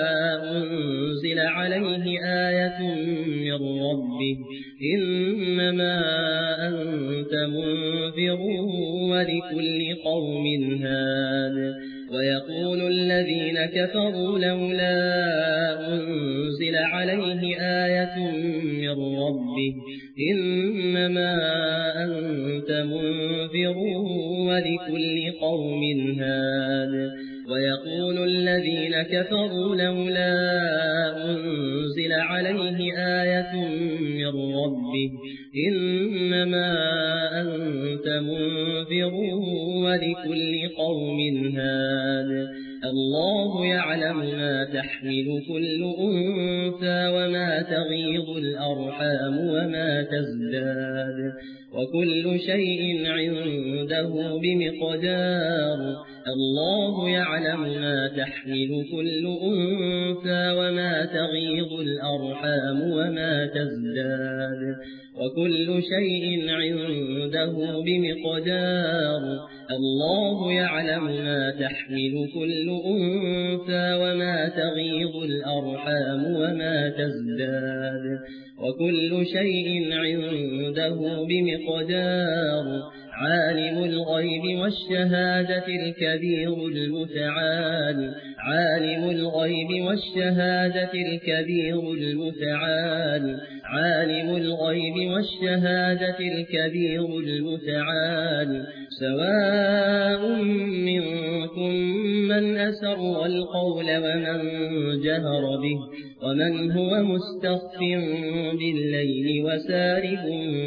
أنزل عليه آية من ربه إنما أنت منذر ولكل قوم هاد ويقول الذين كفروا لولا أنزل عليه آية من ربه إنما أنت منذر ولكل قوم هاد ويقول الذين كفروا لولا أنزل عليه آية من ربه إنما أنت منذر ولكل قوم هاد الله يعلم ما تحمل كل أنثى وما تغيض الأرحام وما تزداد وكل شيء عنده بمقدار الله يعلم ما تحمل كل أنثى وما تغيض الأرحام وما تزداد وكل شيء عنده بمقدار الله يعلم ما تحمل كل أنثى وما تغيض الأرحام وما تزداد وكل شيء عنده بمقدار عالم الغيب والشهادة الكبير المتعال عالم الغيب والشهادة الكبير المتعال عالم الغيب والشهادة الكبير المتعال سواء منكم من أسر القول ومن جهر به ومن هو مستخف بالليل وسارب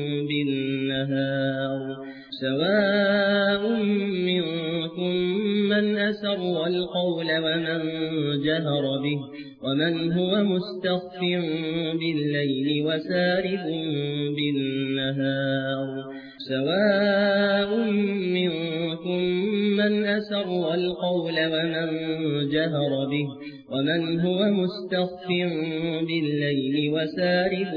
بالنهار سواء منكم من أسر القول ومن جهر به ومن هو مستخف بالليل وسارب بالنهار سواء منكم من أسر القول ومن جهر به ومن هو مستخف بالليل وسارب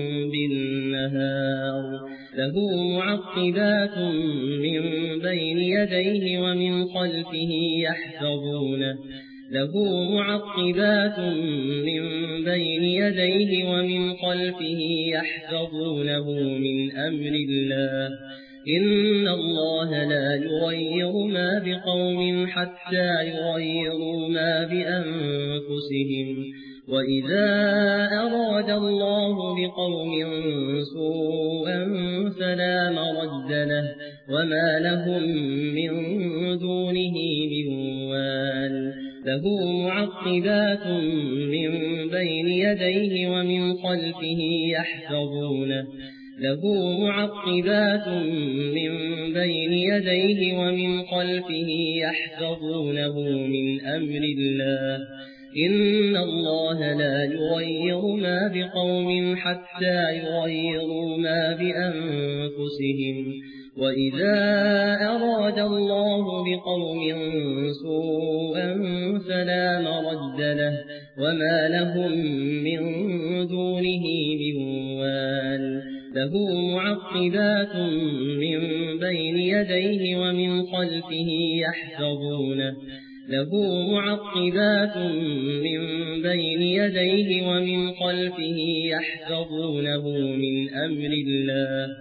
بالنهار له معقبات من بين يديه ومن خلفه يحفظونه له معقبات من بين يديه ومن خلفه يحفظونه من أمر الله إن الله لا يغير ما بقوم حتى يغيروا ما بأنفسهم وإذا أراد الله بقوم سوءا فلا مرد له وما لهم من دونه من وال له معقبات من بين يديه ومن خلفه يحفظونه له معقبات من بين يديه ومن خلفه يحفظونه من أمر الله إن الله لا يغير ما بقوم حتى يغيروا ما بأنفسهم وإذا أراد الله بقوم سوءا فلا مرد له وما لهم من دونه من وال له معقبات من بين يديه ومن خلفه يحفظونه له معقبات من بين يديه ومن خلفه يحفظونه من أمر الله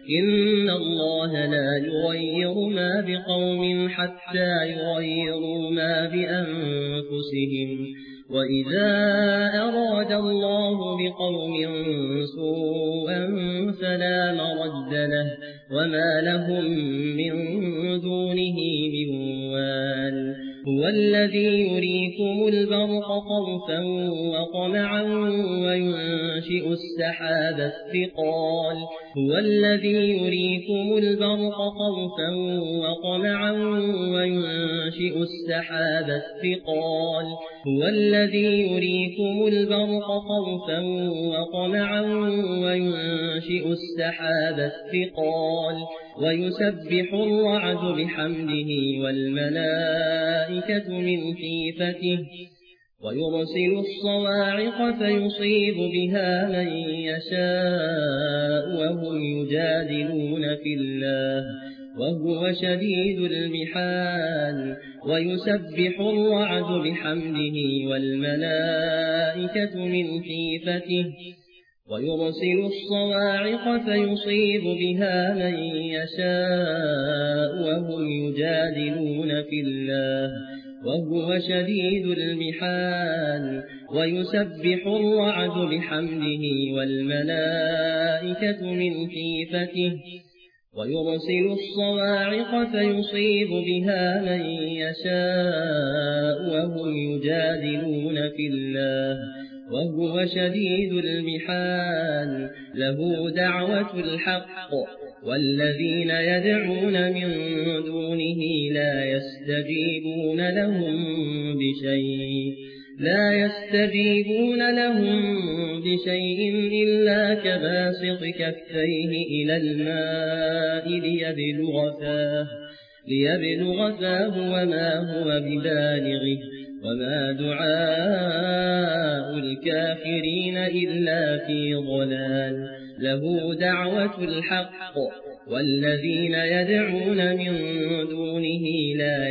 إن الله لا يغير ما بقوم حتى يغيروا ما بأنفسهم وإذا أراد الله بقوم سوءا فلا مرد له وما لهم من دونه من وال هو الذي يريكم البرق خوفا وطمعا وينشئ السحاب الثقال هو الذي يريكم البرق خوفا وطمعا وينشئ السحاب الثقال هو الذي يريكم البرق خوفا وطمعا وينشئ السحاب الثقال ويسبح الرعد بحمده والملائكة من خيفته ويرسل الصواعق فيصيب بها من يشاء وهم يجادلون في الله وهو شديد المحال ويسبح الرعد بحمده والملائكة من خيفته ويرسل الصواعق فيصيب بها من يشاء وهم يجادلون في الله وهو شديد المحال ويسبح الرعد بحمده والملائكة من خيفته ويرسل الصواعق فيصيب بها من يشاء وهم يجادلون في الله وهو شديد المحال له دعوة الحق والذين يدعون من دونه لا يستجيبون لهم بشيء إلا كباسط كفيه إلى الماء ليبلغ فاه وما هو ببالغه وما دعاء الكافرين إلا في ضلال له دعوة الحق والذين يدعون من دونه لا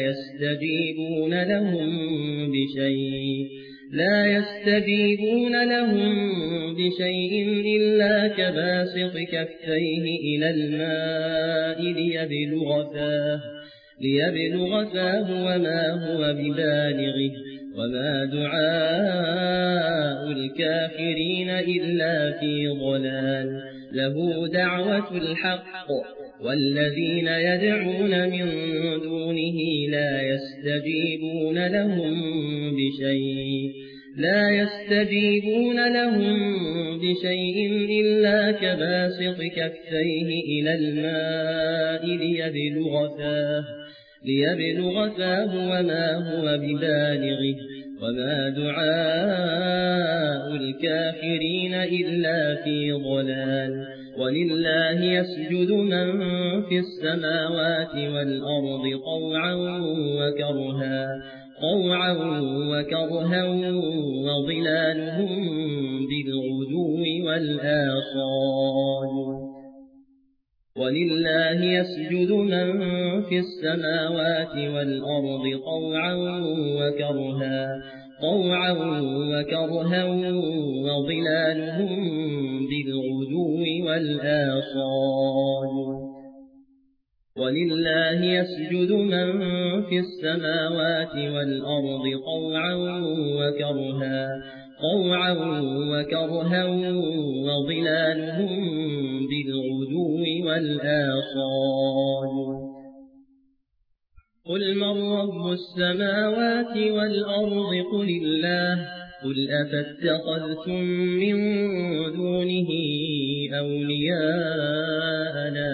يستجيبون لهم بشيء إلا كباسط كفيه إلى الماء ليبلغ فاه وما هو ببالغه وما دعاء الكافرين إلا في ضلال له دعوة الحق والذين يدعون من دونه لا يستجيبون لهم بشيء إلا كباسط كفيه إلى الماء ليبلغ فاه وما هو ببالغه وما دعاء الكافرين إلا في ضلال ولله يسجد من في السماوات والأرض طوعا وكرها وظلالهم بالغدو والآصال ولله يسجد من في السماوات والأرض طوعا وكرها وظلالهم بالغدو والآصال ولله يسجد من في السماوات والأرض طوعا وكرها وظلالهم بالغدو والآصال قل من رب السماوات والأرض قل الله قل أفاتخذتم من دونه أولياء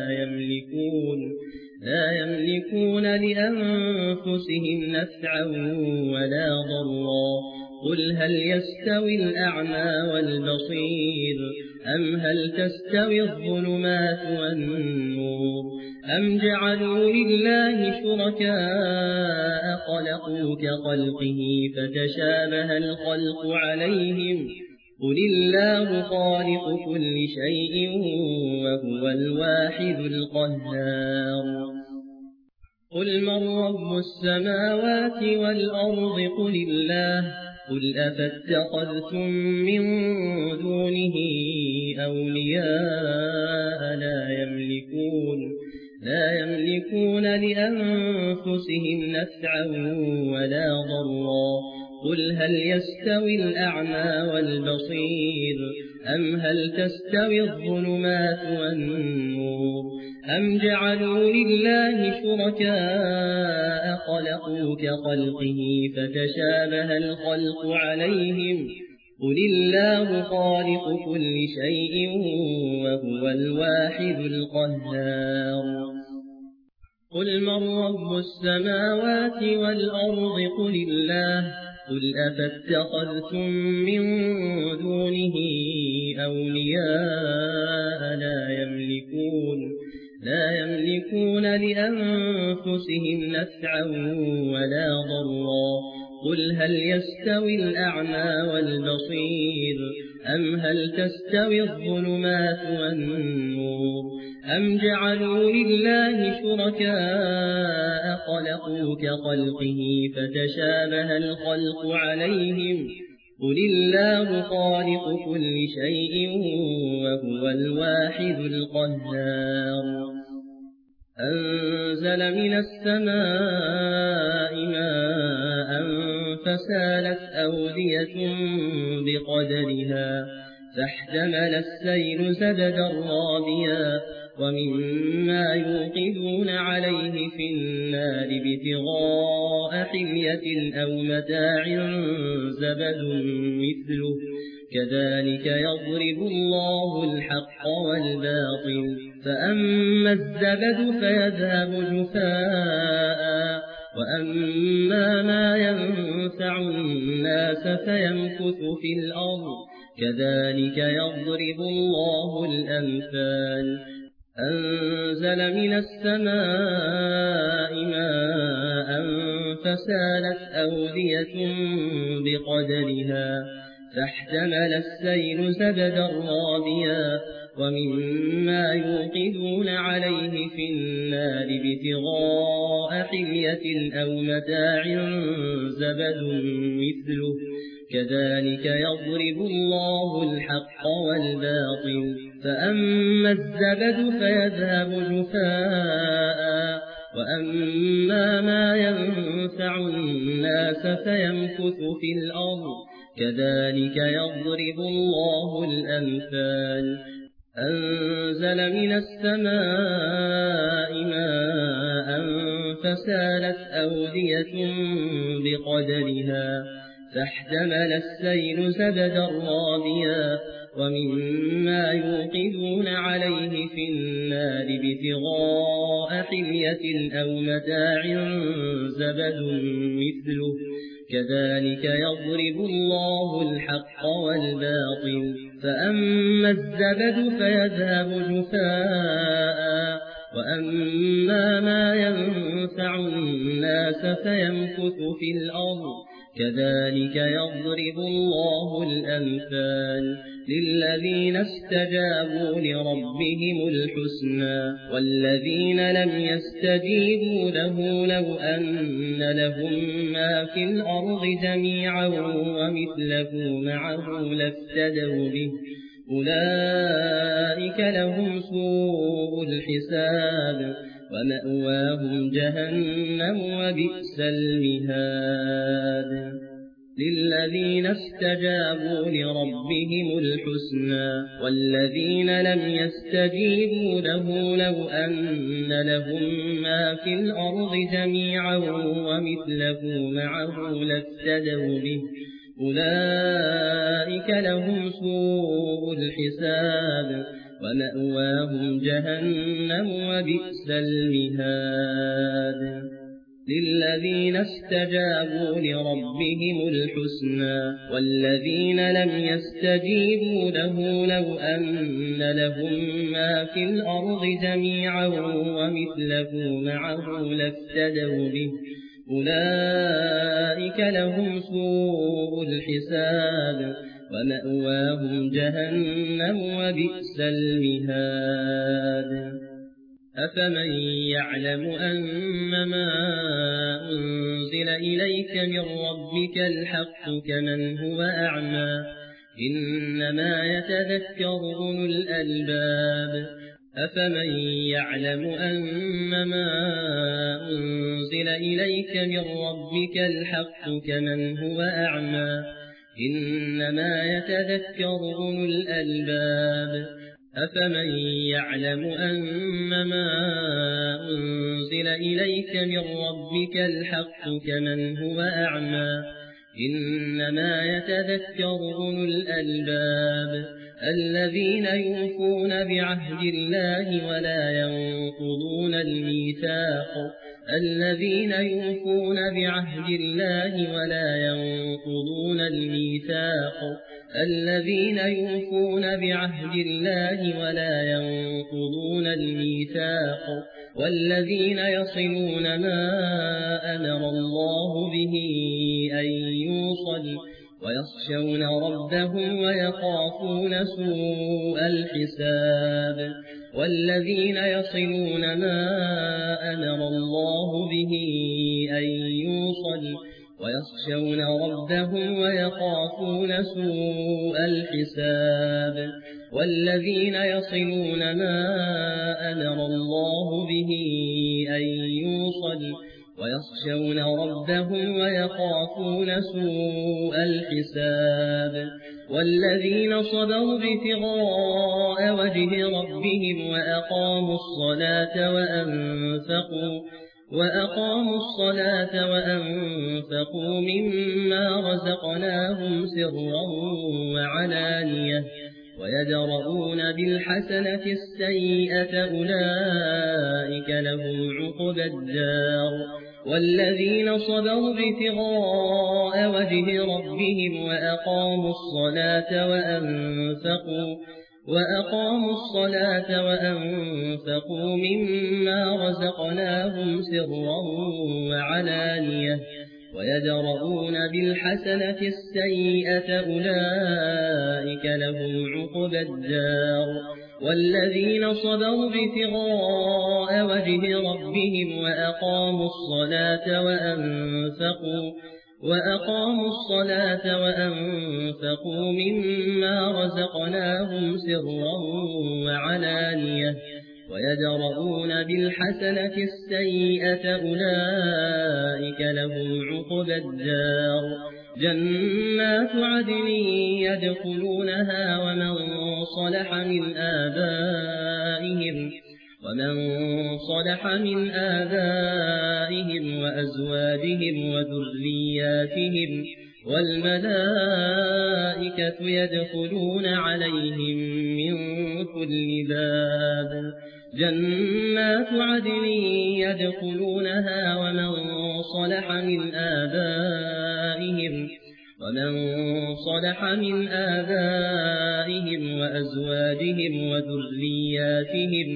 لا يملكون لأنفسهم نفعا ولا ضرا قل هل يستوي الأعمى والبصير أم هل تستوي الظلمات والنور أم جعلوا لله شركاء خلقوا كخلقه فتشابه الخلق عليهم قل الله خالق كل شيء وهو الواحد القهار قل من رب السماوات والأرض قل الله قل أفاتخذتم من دونه أولياء لا لأنفسهم نفعا ولا ضرا قل هل يستوي الأعمى والبصير أم هل تستوي الظلمات والنور أم جعلوا لله شركاء خلقوا كخلقه فتشابه الخلق عليهم قل الله خالق كل شيء وهو الواحد القهار قل من رب السماوات والأرض قل الله قل أفاتخذتم من دونه أولياء لا يملكون لأنفسهم نفعا ولا ضرا قل هل يستوي الأعمى والبصير أم هل تستوي الظلمات والنور أم جعلوا لله شركاء خلقوا كخلقه فتشابه الخلق عليهم قل الله خالق كل شيء وهو الواحد القهار أنزل من السماء ماء فسالت أودية بقدرها فاحتمل السيل زبدا رابيا ومما يوقدون عليه في النار ابتغاء حلية أو متاع زبد مثله كذلك يضرب الله الحق والباطل فأما الزبد فيذهب جفاء وأما ما ينفع الناس فيمكث في الأرض كذلك يضرب الله الأمثال أنزل من السماء ماء فسالت أودية بقدرها فاحتمل السيل زبدا رابيا ومما يوقدون عليه في النار ابتغاء حلية أو متاع زبد مثله كذلك يضرب الله الحق والباطل فأما الزبد فيذهب جفاء وأما ما ينفع الناس فيمكث في الأرض كذلك يضرب الله الأمثال أنزل من السماء ماء فسالت أودية بقدرها فاحتمل السيل زبدا رابيا ومما يوقدون عليه في النار ابتغاء حلية أو متاع زبد مثله كذلك يضرب الله الحق والباطل فأما الزبد فيذهب جفاء وأما ما ينفع الناس فيمكث في الأرض كذلك يضرب الله الأمثال للذين استجابوا لربهم الحسنى والذين لم يستجيبوا له لو أن لهم ما في الأرض جميعا ومثله معه لافتدوا به أولئك لهم سوء الحساب ومأواهم جهنم وبئس المهاد للذين استجابوا لربهم الحسنى والذين لم يستجيبوا له لو أن لهم ما في الأرض جميعا ومثله معه لافتدوا به أولئك لهم سوء الحساب ومأواهم جهنم وبئس المهاد للذين استجابوا لربهم الحسنى والذين لم يستجيبوا له لو أن لهم ما في الأرض جميعا ومثله معه لافتدوا به أولئك لهم سوء الحساب ومأواهم جهنم وبئس المهاد أفمن يعلم أنما أنزل إليك من ربك الحق كمن هو أعمى إنما يتذكر أولو الألباب أفمن يعلم أنما أنزل إليك من ربك الحق كمن هو أعمى إنما يتذكر أولو الألباب أفمن يعلم أنما أنزل إليك من ربك الحق كمن هو أعمى إنما يتذكر أولو الألباب الذين يوفون بعهد الله ولا ينقضون الميثاق الذين يوفون بعهد الله ولا ينقضون الميثاق الذين يوفون بعهد الله ولا ينقضون الميثاق والذين يصلون ما أمر الله به أن يوصل ويخشون ربهم ويخافون سوء الحساب والذين يصلون ما أمر الله به أن يوصل ويخشون ربهم ويخافون سوء الحساب والذين يصلون ما أمر الله به أن يوصل ويخشون ربهم ويخافون سوء الحساب والذين صبروا ابتغاء وجه ربهم وأقاموا الصلاة وأنفقوا مما رزقناهم سرا وعلانية ويدرؤون بالحسنة السيئة أولئك لهم عقبى الدار والذين صبروا ابتغاء وجه ربهم وأقاموا الصلاة وأنفقوا مما رزقناهم سرا وعلانية ويدرؤون بالحسنة السيئة أولئك لهم عقبى الدار والذين صبروا ابتغاء وجه ربهم وأقاموا الصلاة وأنفقوا مما رزقناهم سرا وعلانية ويدرؤون بالحسنة السيئة أولئك لهم عقبى الدار جنات عدن يدخلونها ومن صلح من آبائهم وأزواجهم وذرياتهم والملائكة يدخلون عليهم من كل باب جنات عدن يدخلونها ومن صلح من آبائهم وأزواجهم وذرياتهم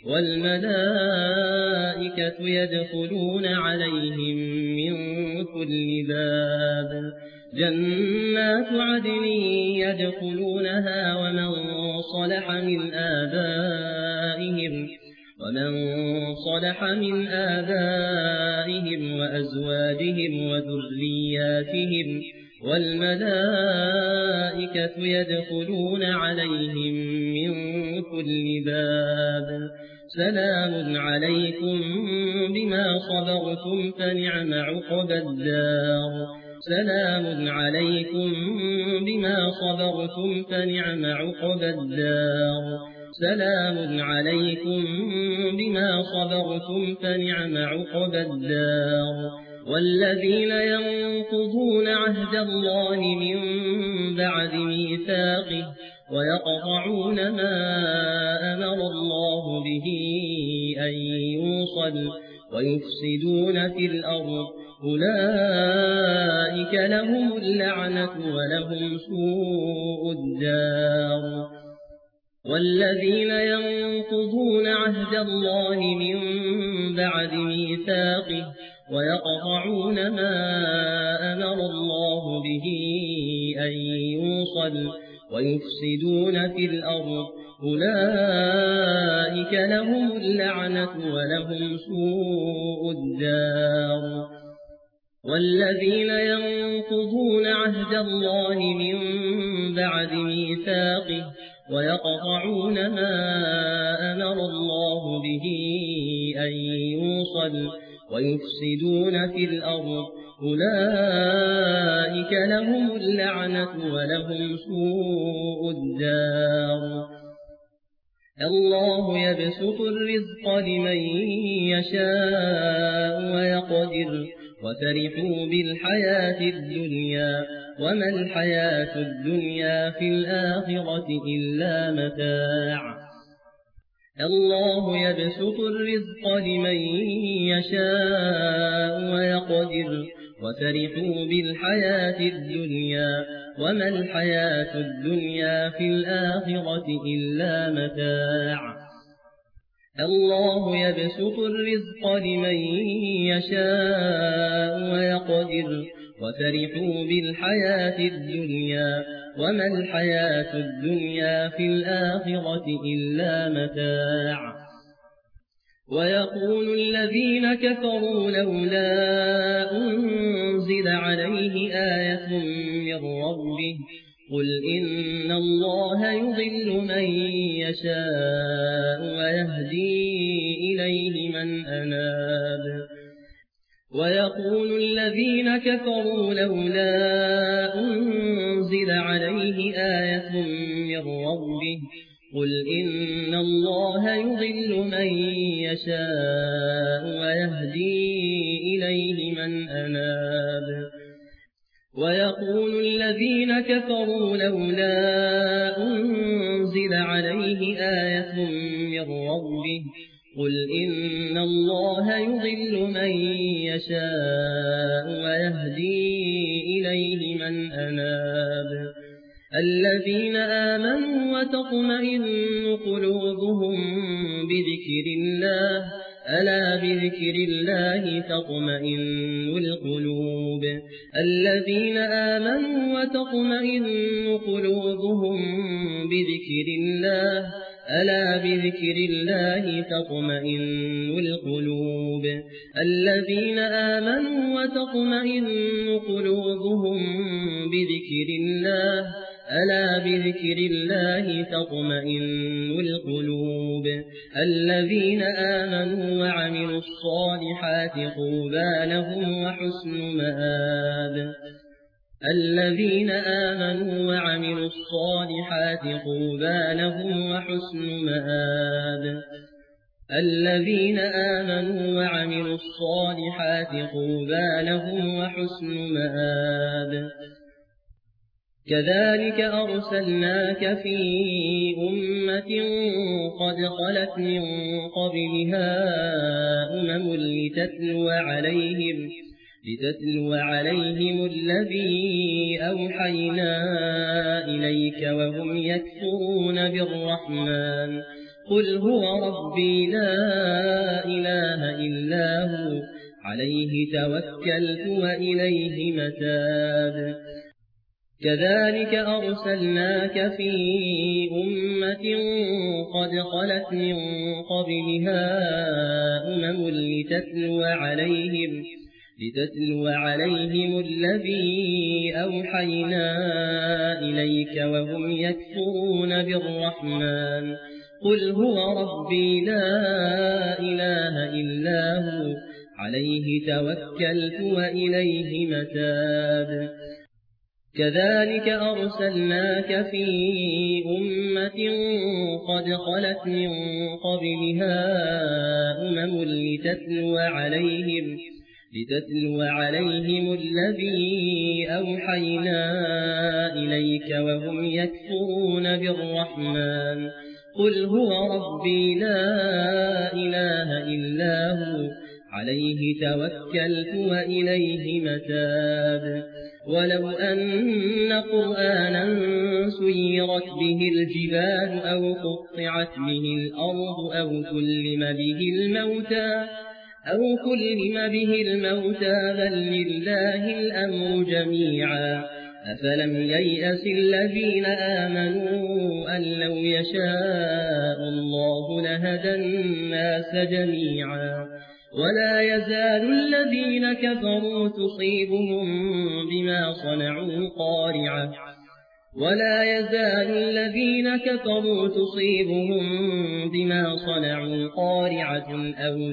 والملائكة يدخلون عليهم من كل باب جنات عدن يدخلونها ومن صلح من آبائهم وأزواجهم وذرياتهم والملائكة يدخلون عليهم من كل باب سلام عليكم بما صبرتم فنعم عقبى الدار سلام عليكم بما صبرتم فنعم عقبى الدار سلام عليكم بما صبرتم فنعم عقبى الدار والذين ينقضون عهد الله من بعد ميثاقه ويقطعون ما أمر الله به أن يوصل ويفسدون في الأرض أولئك لهم اللعنة ولهم سوء الدار والذين ينقضون عهد الله من بعد ميثاقه ويقطعون ما أمر الله به أن يوصل ويفسدون في الأرض أولئك لهم اللعنة ولهم سوء الدار والذين ينقضون عهد الله من بعد ميثاقه ويقطعون ما أمر أمر الله به أن يوصل ويفسدون في الأرض أولئك لهم اللعنة ولهم سوء الدار. الله يبسط الرزق لمن يشاء ويقدر وفرحوا بالحياة الدنيا وما الحياة الدنيا في الآخرة إلا متاع. الله يبسط الرزق لمن يشاء ويقدر وفرحوا بالحياة الدنيا وما الحياة الدنيا في الآخرة إلا متاع. الله يبسط الرزق لمن يشاء ويقدر وفرحوا بالحياة الدنيا وما الحياة الدنيا في الآخرة إلا متاع. ويقول الذين كفروا لولا أنزل عليه آية من ربه قل إن الله يضل من يشاء ويهدي إليه من أناب. ويقول الذين كفروا لولا أنزل عليه آية من ربه قل إن الله يضل من يشاء ويهدي إليه من أناب. ويقول الذين كفروا لولا أنزل عليه آية من ربه قل إن الله يضل من يشاء ويهدي إليه من أناب. الذين آمنوا وتطمئن قلوبهم بذكر الله ألا بذكر الله تطمئن القلوب. الذين آمنوا وتطمئن قلوبهم بذكر الله ألا بذكر الله تطمئن القلوب. الذين آمنوا وتطمئن قلوبهم بذكر الله ألا بذكر الله تطمئن القلوب. الذين آمنوا وعملوا الصالحات طوبى لهم وحسن مآب. الذين آمنوا وعملوا الصالحات طوبى لهم وحسن مآب. الذين آمنوا وعملوا الصالحات طوبى لهم وحسن مآب. كذلك أرسلناك في أمة قد خلت من قبلها لتتلو عليهم الذي أوحينا إليك وهم يكفرون بالرحمن قل هو ربي لا إله إلا هو عليه توكلت وإليه متاب. كذلك أرسلناك في أمة قد خلت من قبلها لتتلو عليهم الذي أوحينا إليك وهم يكفرون بالرحمن قل هو ربي لا إله إلا هو عليه توكلت وإليه متاب. كذلك أرسلناك في أمة قد خلت من قبلها لتتلو عليهم الذي أوحينا إليك وهم يكفرون بالرحمن قل هو ربي لا إله إلا هو عليه توكلت وإليه متاب. ولو أن قرآنا سيرت به الجبال أو قطعت به الأرض أو كلم به الموتى بل لله الأمر جميعا أفلم ييأس الذين آمنوا أن لو يشاء الله لهدى الناس جميعا. ولا يزال الذين كفروا تصيبهم بما صنعوا قارعة بما صنعوا قارعة أو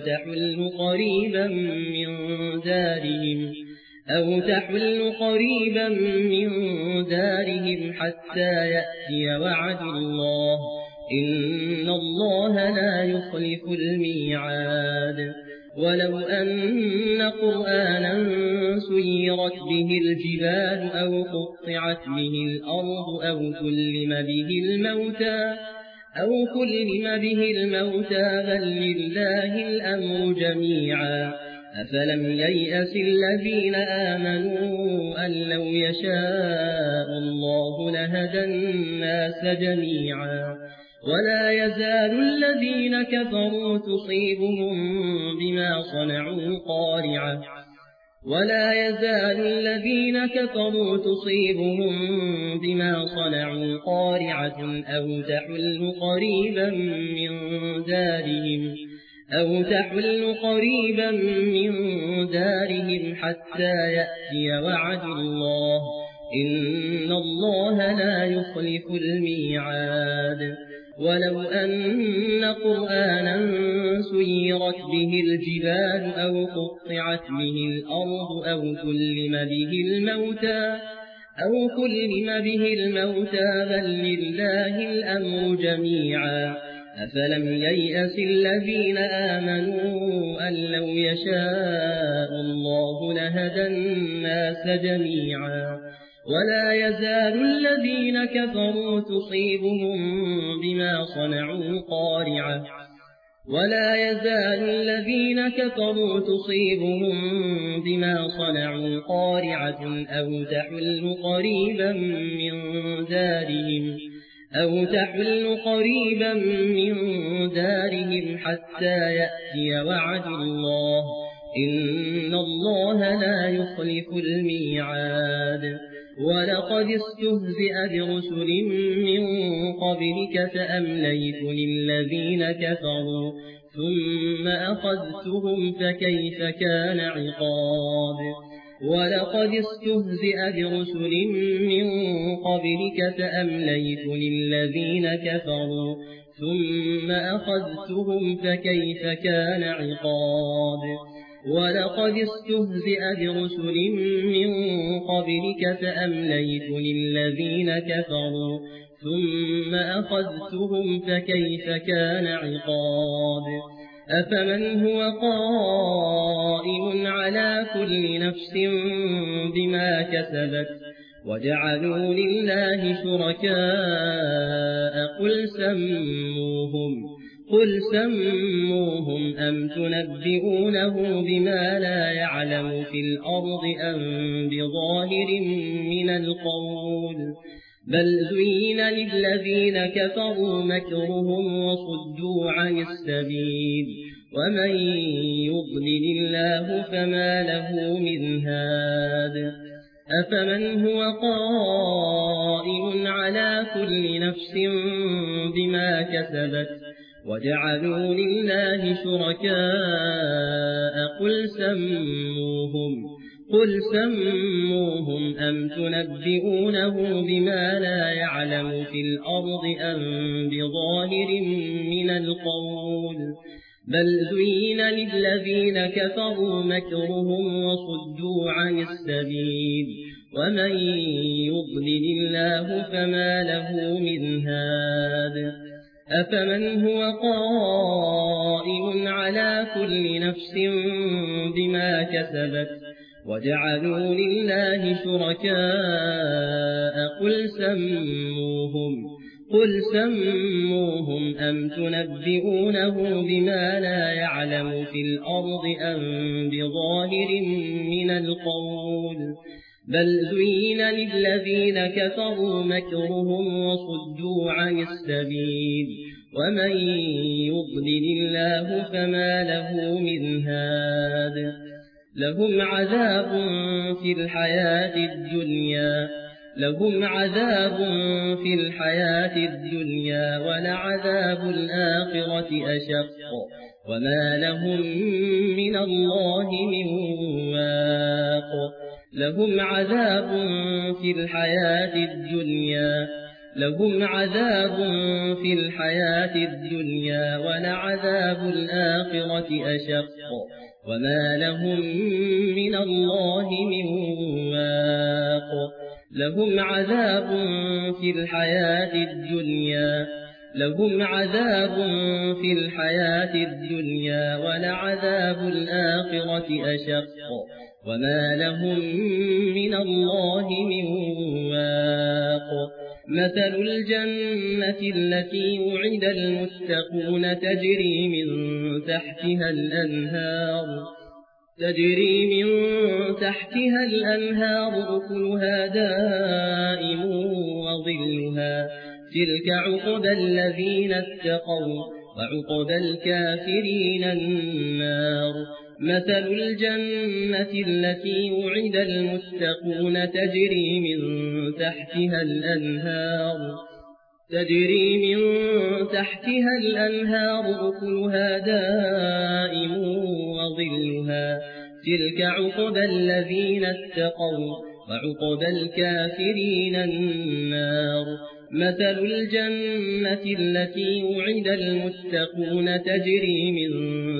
تحل قريبا من دارهم حتى يأتي وعد الله إن الله لا يخلف الميعاد ولو أن قرآنا سيرت به الجبال أو قطعت به الأرض أو كلم به الموتى بل لله الأمر جميعا أفلم ييأس الذين آمنوا أن لو يشاء الله لهدى الناس جميعا ولا يزال الذين كفروا تصيبهم بما صنعوا قارعة أو تحل قريبا من دارهم حتى يأتي وعد الله إن الله لا يخلف الميعاد ولو أن قرآنا سيرت به الجبال أو قطعت به الأرض أو كلم به الموتى بل لله الأمر جميعا أفلم ييأس الذين آمنوا أن لو يشاء الله لهدى الناس جميعا ولا يزال الذين كفروا تصيبهم بما صنعوا قارعة أو تحل قريبا من دارهم حتى يأتي وعد الله إن الله لا يخلف الميعاد ولقد استهزئ برسل من قبلك فأمليت للذين كفروا ثم أخذتهم فكيف كان عقاب ولقد استهزئ برسل من قبلك فأمليت للذين كفروا ثم أخذتهم فكيف كان عقاب ولقد استهزئ برسل من قبلك فأمليت للذين كفروا ثم أخذتهم فكيف كان عقاب أفمن هو قائم على كل نفس بما كسبت وجعلوا لله شركاء قل سموهم أم تنبئونه بما لا يعلم في الأرض أم بظاهر من القول بل زين للذين كفروا مكرهم وصدوا عن السبيل ومن يضلل الله فما له من هاد أفمن هو قائم على كل نفس بما كسبت وجعلوا لله شركاء قل سموهم أم تنبئونه بما لا يعلم في الأرض أم بظاهر من القول بل زين للذين كفروا مكرهم وصدوا عن السبيل ومن يضلل الله فما له من هاد أفمن هو قائم على كل نفس بما كسبت وجعلوا لله شركاء قل سموهم أم تنبئونه بما لا يعلم في الأرض أم بظاهر من القول بل زين للذين كفروا مكرهم وصدوا عن السبيل ومن يضلل الله فما له من هاد لهم عذاب في الحياة الدنيا ولعذاب الآخرة أشق وما لهم من الله من واق لهم عذاب في الحياة الدنيا لهم عذاب في الحياة الدنيا ولعذاب الآخرة أشق وما لهم من الله من واق لهم عذاب في الحياة الدنيا ولعذاب الآخرة أشق وما لهم من الله من واق مثل الجنة التي وعد المتقون تجري من تحتها الأنهار أكلها دائم وظلها تلك عقبى الذين اتقوا وعقبى الكافرين النار مثل الجنة التي وعد المتقون تجري من تحتها الأنهار أكلها دائم وظلها تلك عقبى الذين اتقوا وعقبى الكافرين النار مثل الجنة التي وعد المتقون تجري من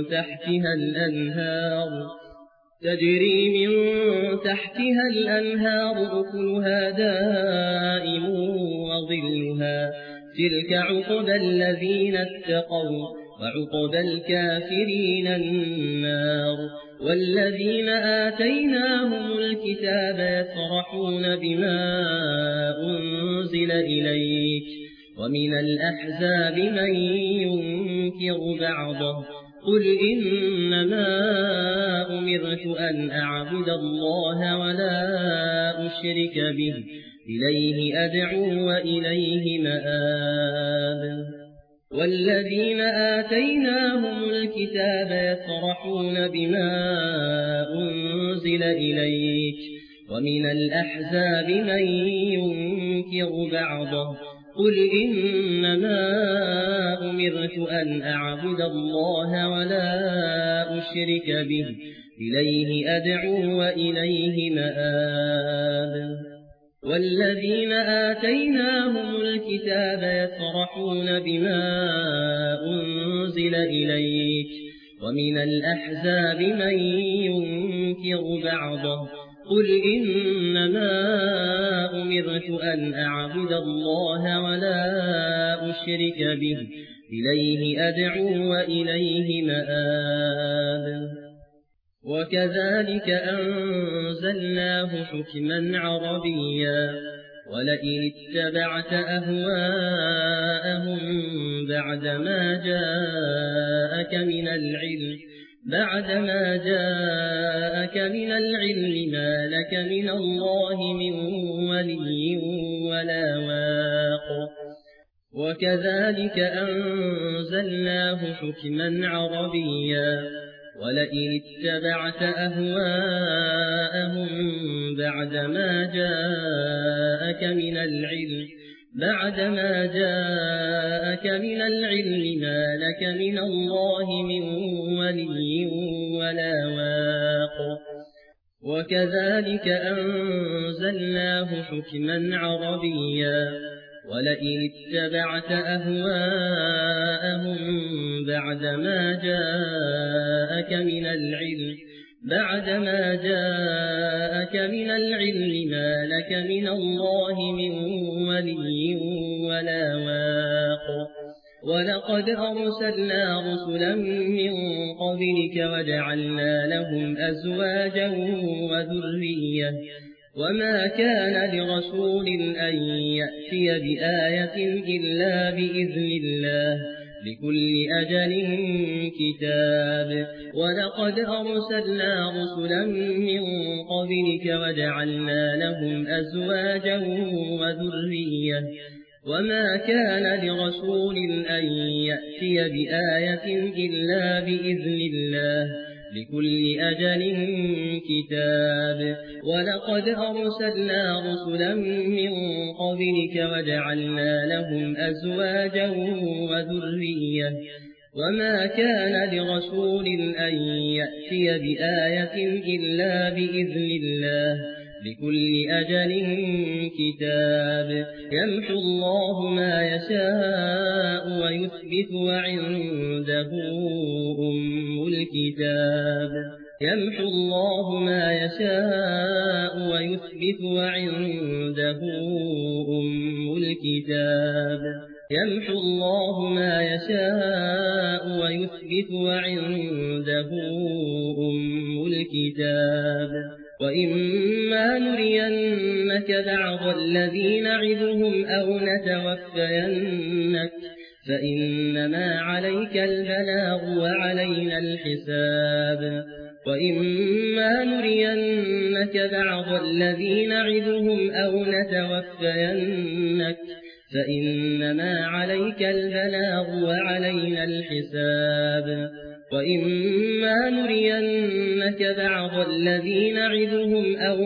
تحتها الأنهار أكلها دائم وظلها تلك عقبى الذين اتقوا وعقبى الكافرين النار والذين آتيناهم الكتاب يفرحون بما أنزل إليك ومن الأحزاب من ينكر بعضه قل إنما أمرت أن أعبد الله ولا أشرك به إليه أدعو وإليه مآب والذين آتيناهم الكتاب يفرحون بما أنزل إليك ومن الأحزاب من ينكر بعضه قل إنما أمرت أن أعبد الله ولا أشرك به إليه أدعو وإليه مآب والذين آتيناهم الكتاب يفرحون بما أنزل إليك ومن الأحزاب من ينكر بعضه قل إنما أمرت أن أعبد الله ولا أشرك به إليه أدعو وإليه مآب وكذلك أنزلناه حكما عربيا ولئن اتبعت أهواءهم بعدما جاءك من العلم ما لك من الله من ولي ولا واق وكذلك أنزلناه حكما عربيا ولئن اتبعت أهواءهم بعدما جاءك من العلم ما لك من الله من ولي ولا واق وكذلك أنزلناه حكما عربيا ولئن اتبعت أهواءهم بعدما جاءك من العلم ما لك من الله من ولي ولا واق ولقد أرسلنا رسلا من قبلك وجعلنا لهم أزواجا وذرية وما كان لرسول أن يأتي بآية إلا بإذن الله لكل أجل كتاب ولقد أرسلنا رسلا من قبلك وجعلنا لهم أزواجا وذرية وما كان لرسول أن يأتي بآية إلا بإذن الله لكل أجل كتاب ولقد أرسلنا رسلا من قبلك وجعلنا لهم أزواجا وذرية وما كان لرسول أن يأتي بآية إلا بإذن الله لكل أجل كتاب يمحو الله ما يشاء ويثبت وعنده أم الكتاب يمحو الله ما يشاء ويثبت وعنده أم الكتاب يمحو الله ما يشاء ويثبت وعنده أم الكتاب وإما نرينك بعض الذي نعدهم أو نتوفينك فإنما عليك البلاغ وعلينا الحساب وإما نرينك بعض الذي نعدهم أو نتوفينك فإنما عليك البلاغ وعلينا الحساب وإما نرينك بعض الذي نعدهم أو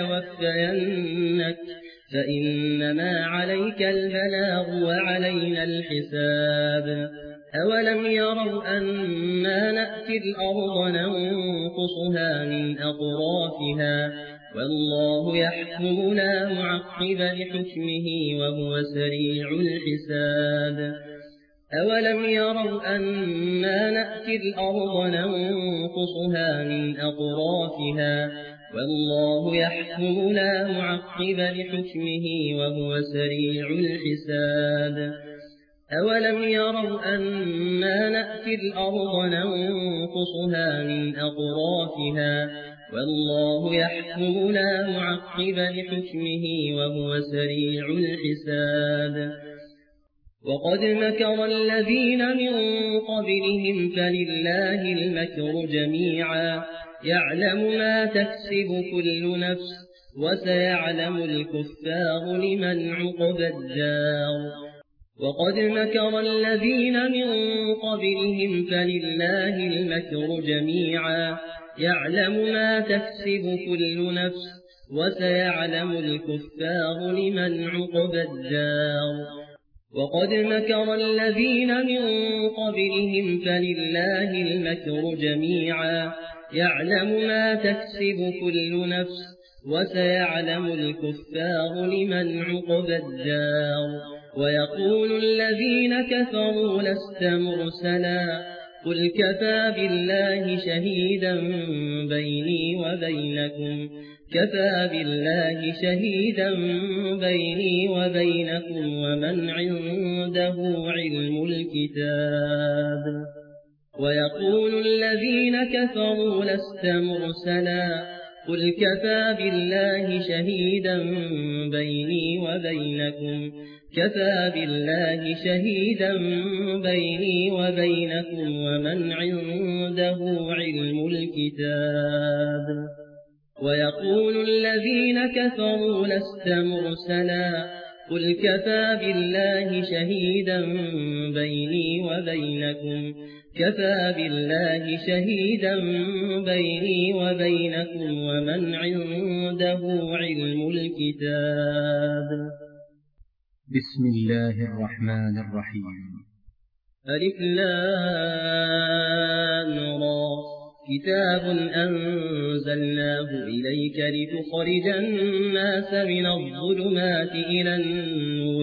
نتوفينك فإنما عليك البلاغ وعلينا الحساب أولم يروا أنا نأتي الأرض ننقصها من أطرافها والله يحكم لا معقب لحكمه وهو سريع الحساب أولم يروا أنا نأتي الأرض ننقصها من أطرافها والله يحكم لا معقب لحكمه وهو سريع الحساب أولم يروا أنا نأتي الأرض ننقصها من أطرافها والله يحكم لا معقب لحكمه وهو سريع الحساب وقد مكر الذين من قبلهم فلله المكر جميعا يعلم ما تكسب كل نفس وسيعلم الكفار لمن عقبى الدار وقد مكر الذين من قبلهم فلله المكر جميعا يعلم ما تكسب كل نفس وسيعلم الكفار لمن عقبى الدار وقد مكر الذين من قبلهم فلله المكر جميعا يعلم ما تكسب كل نفس وسيعلم الكفار لمن عقبى الدار ويقول الذين كفروا لست مرسلا قل كفى بالله شهيدا بيني وبينكم كفى بالله شهيدا بيني وبينكم ومن عنده علم الكتاب ويقول الذين كفروا لست مرسلا قل كفى بالله شهيدا بيني وبينكم كفى بالله شهيدا بيني وبينكم ومن عنده علم الكتاب ويقول الذين كفروا لست مرسلا قل كفى بالله شهيدا بيني وبينكم كفى بالله شهيدا بيني وبينكم ومن عنده علم الكتاب بسم الله الرحمن الرحيم ألف لام را كتاب أنزلناه إليك لتخرج الناس من الظلمات إلى النور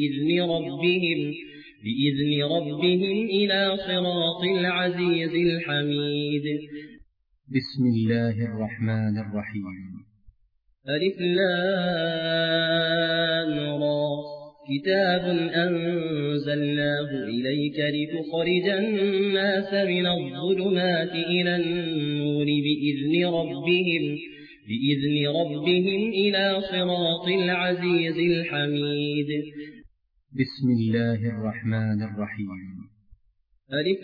بإذن ربهم إلى صراط العزيز الحميد بسم الله الرحمن الرحيم ألف لام را كتاب أنزلناه إليك لتخرج الناس من الظلمات إلى النور بإذن ربهم إلى صراط العزيز الحميد بسم الله الرحمن الرحيم ألف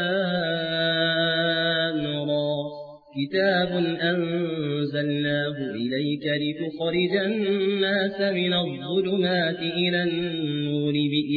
لام را كتاب أنزلناه إليك لتخرج الناس من الظلمات إلى النور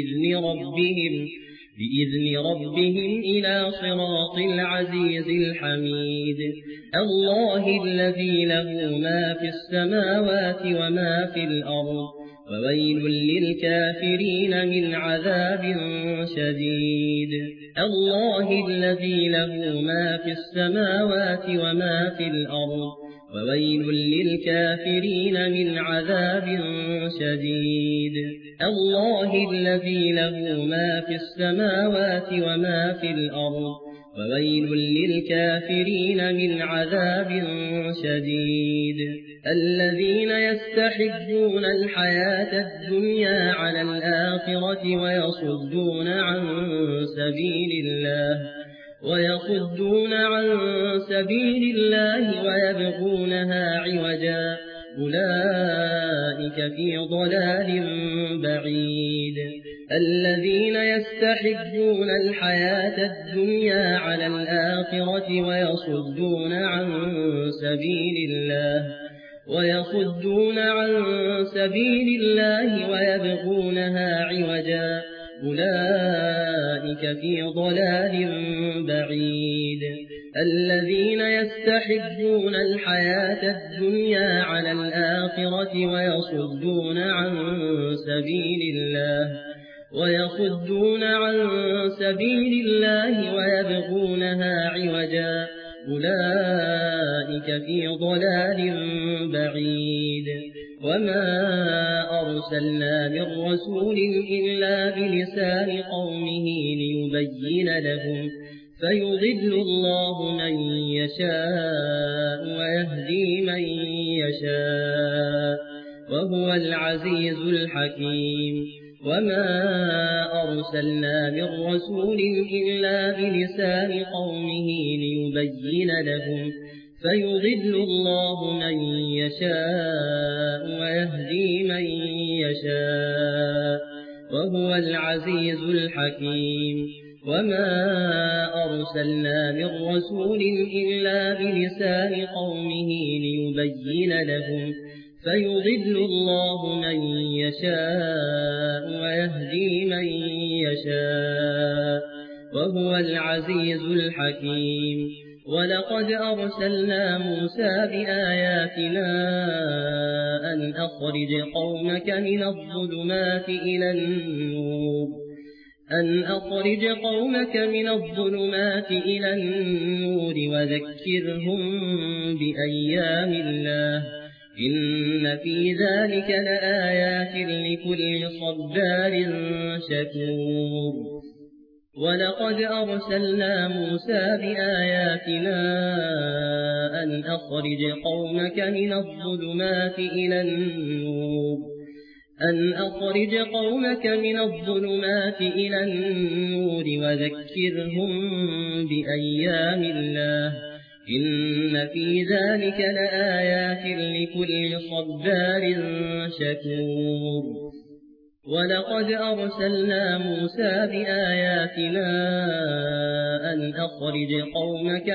بإذن ربهم إلى صراط العزيز الحميد الله الذي له ما في السماوات وما في الأرض وويل للكافرين من عذاب شديد الله الذي له ما في السماوات وما في الأرض وويل للكافرين من عذاب شديد الله الذي له ما في السماوات وما في الأرض وويل للكافرين من عذاب شديد الذين يستحبون الحياة الدنيا على الآخرة ويصدون عن سبيل الله ويبغونها عوجا أولئك في ضلال بعيد الذين يستحبون الحياة الدنيا على الآخرة ويصدون عن سبيل الله ويبغونها عوجا أولئك في ضلال بعيد الذين يستحبون الحياة الدنيا على الآخرة ويصدون عن سبيل الله ويبغونها عوجا أولئك في ضلال بعيد وما أرسلنا من رسول إلا بلسان قومه ليبين لهم فيضل الله من يشاء ويهدي من يشاء وهو العزيز الحكيم وما أرسلنا من رسول إلا بلسان قومه ليبين لهم فيضل الله من يشاء ويهدي من يشاء وهو العزيز الحكيم وما أرسلنا من رسول إلا بلسان قومه ليبين لهم فيضل الله من يشاء ويهدي من يشاء وهو العزيز الحكيم ولقد أرسلنا موسى بآياتنا أن أخرج قومك من الظلمات إلى النور وذكرهم بأيام الله إن في ذلك لآيات لكل صبار شكور ولقد أرسلنا موسى بآياتنا أن أخرج قومك من الظلمات إلى النور وذكرهم بأيام الله إن في ذلك لآيات لكل صبار شكور ولقد أرسلنا موسى بآياتنا أن أخرج قومك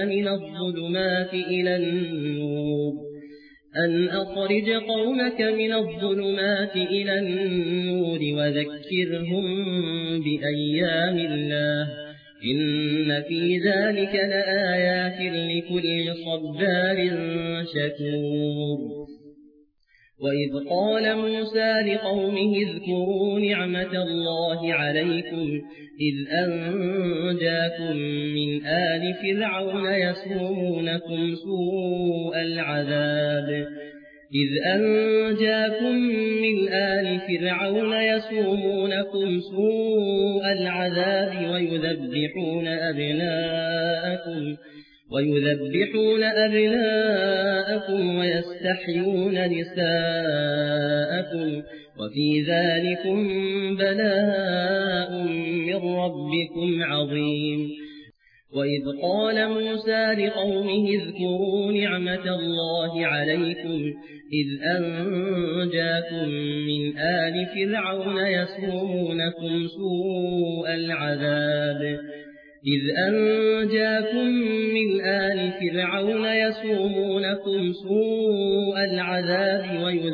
من الظلمات إلى النور وذكرهم بأيام الله إن في ذلك لآيات لكل صبار شكور وإذ قال موسى لقومه اذكروا نعمة الله عليكم إذ أنجاكم من آل فرعون يسومونكم سوء العذاب ويذبحون أبناءكم ويستحيون نساءكم وفي ذلكم بلاء من ربكم عظيم وإذ قال موسى لقومه اذكروا نعمة الله عليكم إذ أنجاكم من آل فرعون يسومونكم سوء العذاب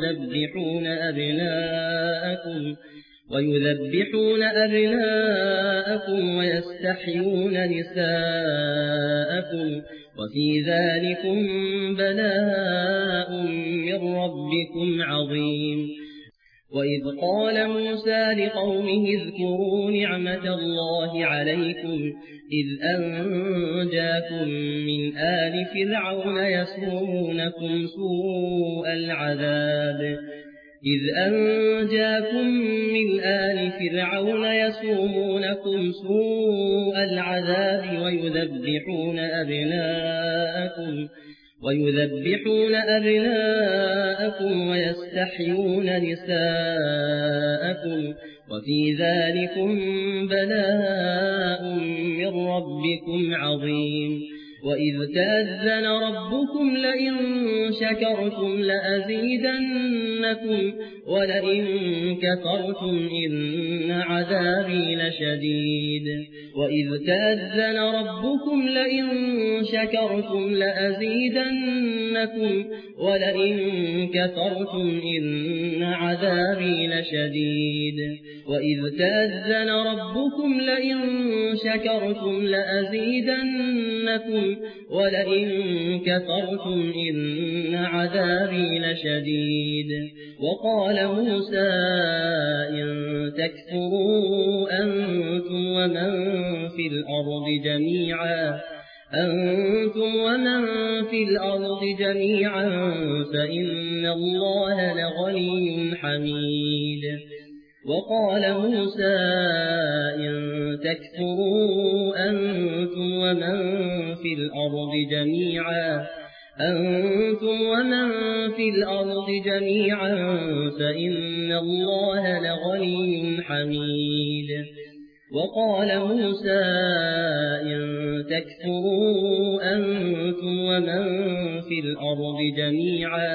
ويذبحون أبناءكم ويستحيون نساءكم وفي ذلكم بلاء من ربكم عظيم وإذ قال موسى لقومه اذكروا نعمة الله عليكم إذ أنجاكم من آل فرعون يسومونكم سوء العذاب ويذبحون أبناءكم ويستحيون نساءكم وفي ذلكم بلاء من ربكم عظيم وإذ تأذن ربكم لئن شكرتم لأزيدنكم ولئن كفرتم إن عذابي لشديد وقال موسى إن تكفروا أنتم ومن في الأرض جميعا فإن الله لغني حميد وقال موسى إن تكفروا أنتم ومن في الأرض جميعا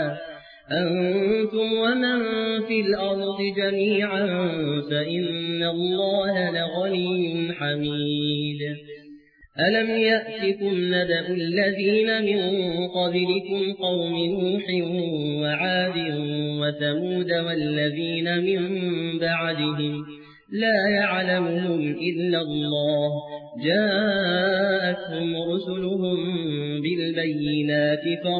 فإن الله لغني حميد ألم يأتكم نبأ الذين من قبلكم قوم نوح وعاد وثمود والذين من بعدهم لا يعلمهم إلا الله جاءتهم رسلهم بالبينات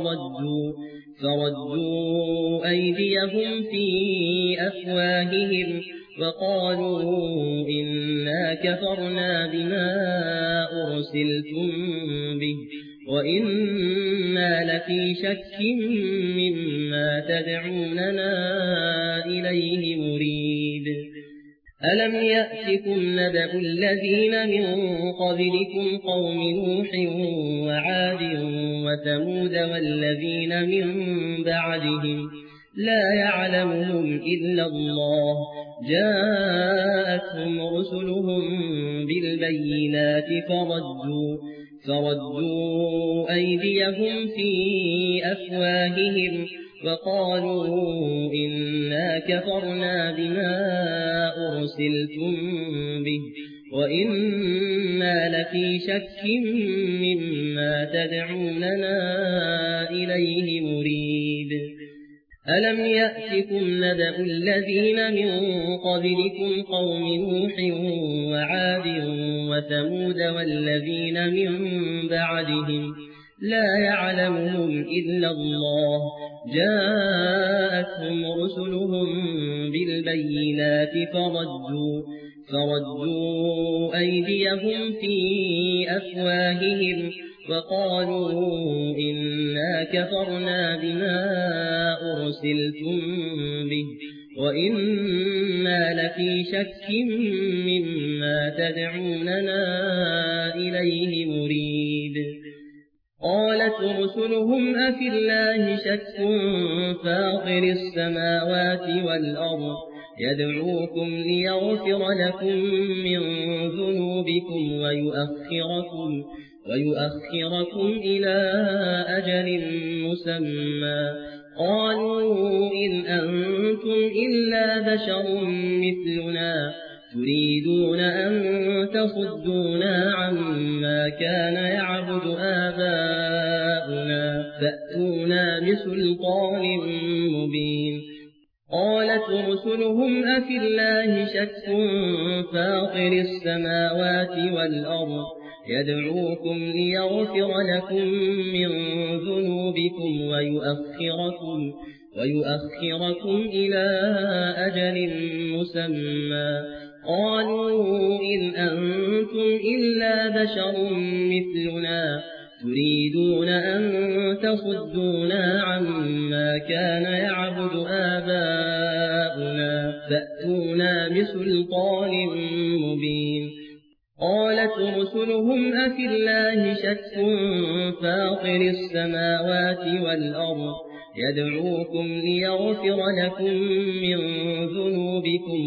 فردوا أيديهم في أفواههم وقالوا إنا كفرنا بما أرسلتم به وإنا لفي شك مما تدعوننا إليه مريب ألم يأتكم نبأ الذين من قبلكم قوم نوح وعاد وثمود والذين من بعدهم لا يعلمهم إلا الله جاءتهم رسلهم بالبينات فردوا أيديهم في أفواههم وقالوا إنا كفرنا بما أرسلتم به وإنا لفي شك مما تدعوننا إليه مريب ألم يأتكم نبأ الذين من قبلكم قوم نوح وعاد وثمود والذين من بعدهم لا يعلمهم إلا الله جاءتهم رسلهم بالبينات فردوا أيديهم في أفواههم وقالوا إنا كفرنا بما أرسلتم به وإنا لفي شك مما تدعوننا إليه مريب قالت رسلهم أفي الله شك فاطر السماوات والأرض يدعوكم ليغفر لكم من ذنوبكم ويؤخركم إلى أجل مسمى قالوا إن أنتم إلا بشر مثلنا تريدون أن تصدونا عما كان يعبد آباؤنا فأتونا بسلطان مبين قالت رسلهم أفي الله شك فاطر السماوات والأرض يدعوكم ليغفر لكم من ذنوبكم ويؤخركم إلى أجل مسمى قالوا إن أنتم إلا بشر مثلنا تريدون أن تصدونا عما كان يعبد آباؤنا فأتونا بسلطان مبين قالت رسلهم أفي الله شك فاطر السماوات والأرض يدعوكم ليغفر لكم من ذنوبكم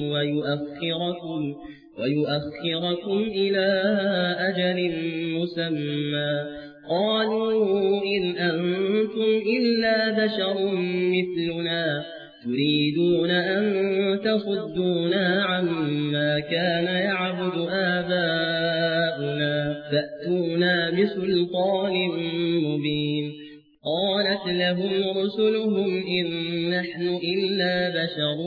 ويؤخركم إلى أجل مسمى قالوا إن أنتم إلا بشر مثلنا تريدون أن تصدونا عما كان يعبد آباؤنا فأتونا بسلطان مبين قالت لهم رسلهم إن نحن إلا بشر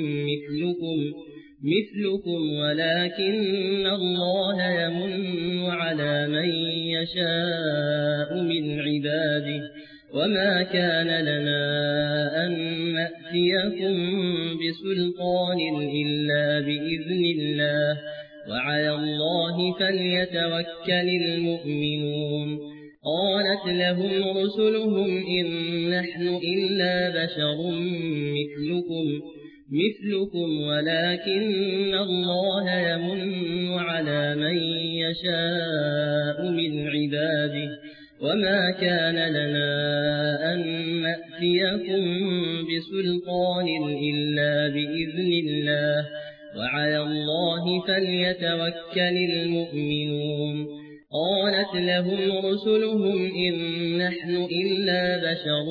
مثلكم ولكن الله يمن على من يشاء من عباده وما كان لنا أن نأتيكم بسلطان إلا بإذن الله وعلى الله فليتوكل المؤمنون قالت لهم رسلهم إن نحن إلا بشر مثلكم ولكن الله يمن على من يشاء من عباده وما كان لنا أن نأتيكم بسلطان إلا بإذن الله وعلى الله فليتوكل المؤمنون قالت لهم رسلهم إن نحن إلا بشر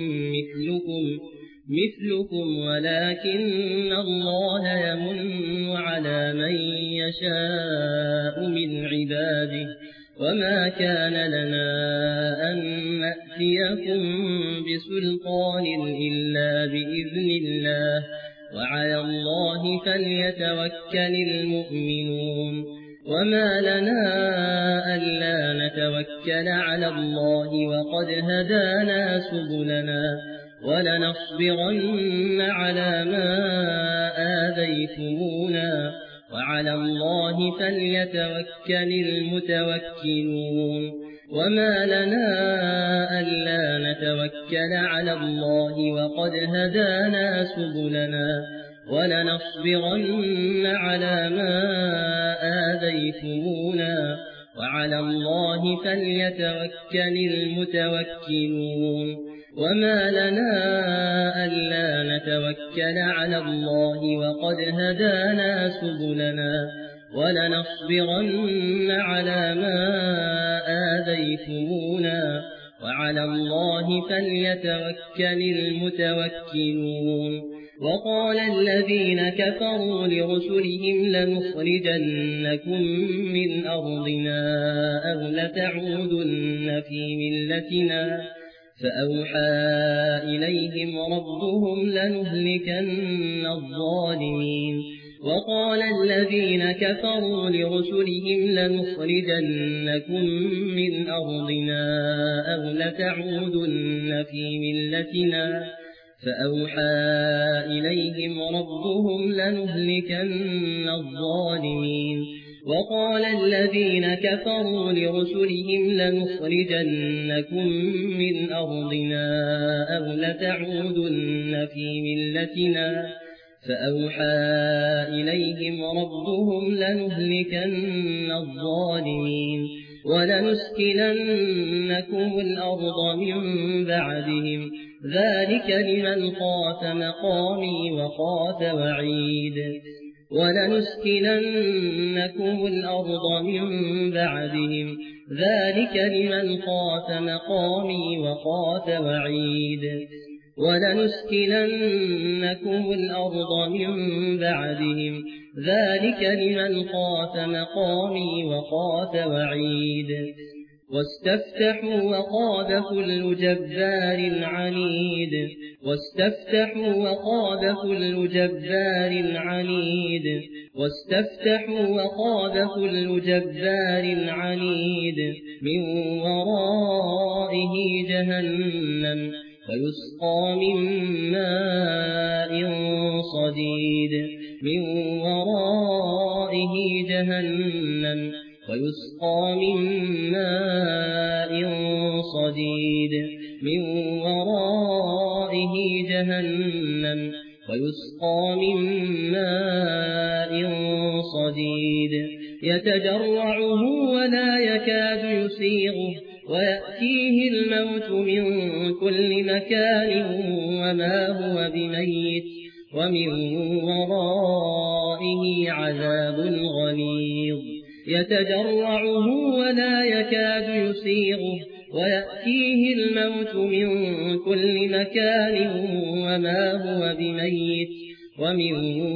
مثلكم ولكن الله يمن على من يشاء من عباده وما كان لنا أن نأتيكم بسلطان إلا بإذن الله وعلى الله فليتوكل المؤمنون وما لنا ألا نتوكل على الله وقد هدانا سبلنا ولنصبرن على ما آذيتمونا وعلى الله فليتوكل المتوكلون وما لنا ألا نتوكل على الله وقد هدانا سبلنا ولنصبرن على ما آذيتمونا وعلى الله فليتوكل المتوكلون وما لنا ألا نتوكل على الله وقد هدانا سبلنا ولنصبرن على ما آذيتمونا وعلى الله فليتوكل المتوكلون وقال الذين كفروا لرسلهم لنخرجنكم من أرضنا أو لتعودن في ملتنا فأوحى إليهم ربهم لنهلكن الظالمين وقال الذين كفروا لرسلهم لنخرجنكم من أرضنا أو لتعودن في ملتنا فأوحى إليهم ربهم لنهلكن الظالمين وقال الذين كفروا لرسلهم لنخرجنكم من أرضنا أو لتعودن في ملتنا فأوحى إليهم ربهم لنهلكن الظالمين ولنسكننكم الأرض من بعدهم ذلك لمن خاف مقامي وخاف وعيد ولنسكننكم الأرض من بعدهم ذلك لمن خاف مقامي وخاف وعيد ولنسكننكم الأرض من بعدهم ذلك لمن خاف مقامي وخاف وعيد واستفتحوا وخاب كل جبار عنيد واستفتحوا وخاب كل جبار عنيد واستفتحوا وخاب كل جبار عنيد من ورائه جهنم ويسقى من ماء صديد من ورائه جهنم ويسقى من ماء صديد من ورائه جهنم ويسقى من ماء صديد يتجرعه ولا يكاد يسيغه ويأتيه الموت من كل مكان وما هو بميت ومن ورائه عذاب غليظ يتجرعه ولا يكاد يسيغه ويأتيه الموت من كل مكان وما هو بميت ومن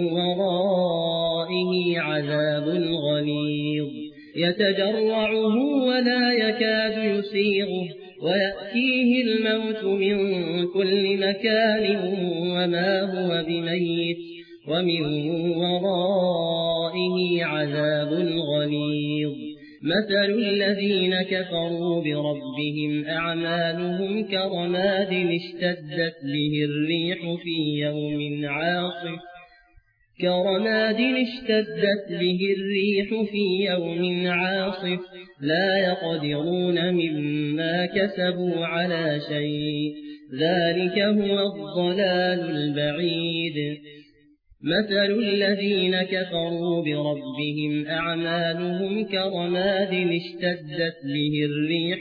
ورائه عذاب غليظ يتجرعه ولا يكاد يسيغه ويأتيه الموت من كل مكان وما هو بميت ومن ورائه عذاب غليظ مثل الذين كفروا بربهم أعمالهم كرماد اشتدت به الريح في يوم عاصف لا يقدرون مما كسبوا على شيء ذلك هو الضلال البعيد مثل الذين كفروا بربهم أعمالهم كرماد اشتدت به الريح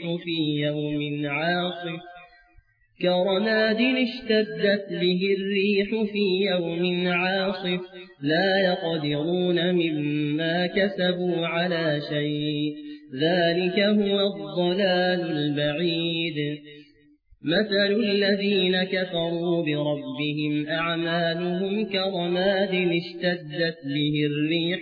في يوم عاصف لا يقدرون مما كسبوا على شيء ذلك هو الضلال البعيد مثل الذين كفروا بربهم أعمالهم كرماد اشتدت به الريح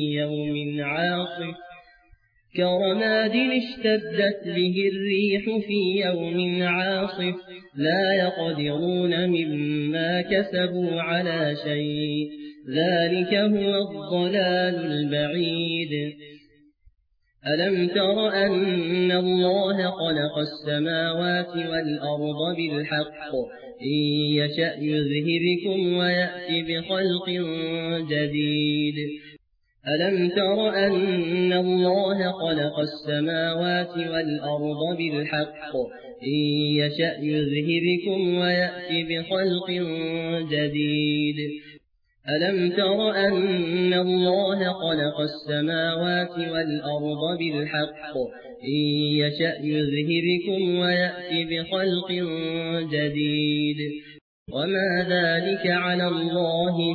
في يوم عاصف لا يقدرون مما كسبوا على شيء ذلك هو الضلال البعيد ألم تر أن الله خلق السماوات والأرض بالحق إن يشأ يذهبكم ويأتي بخلق جديد ألم تر أن الله خلق السماوات والأرض بالحق إن يشأ يذهبكم ويأتي بخلق جديد ألم تر أن الله خلق السماوات والأرض بالحق إن يشأ يذهبكم ويأتي بخلق جديد وما ذلك على الله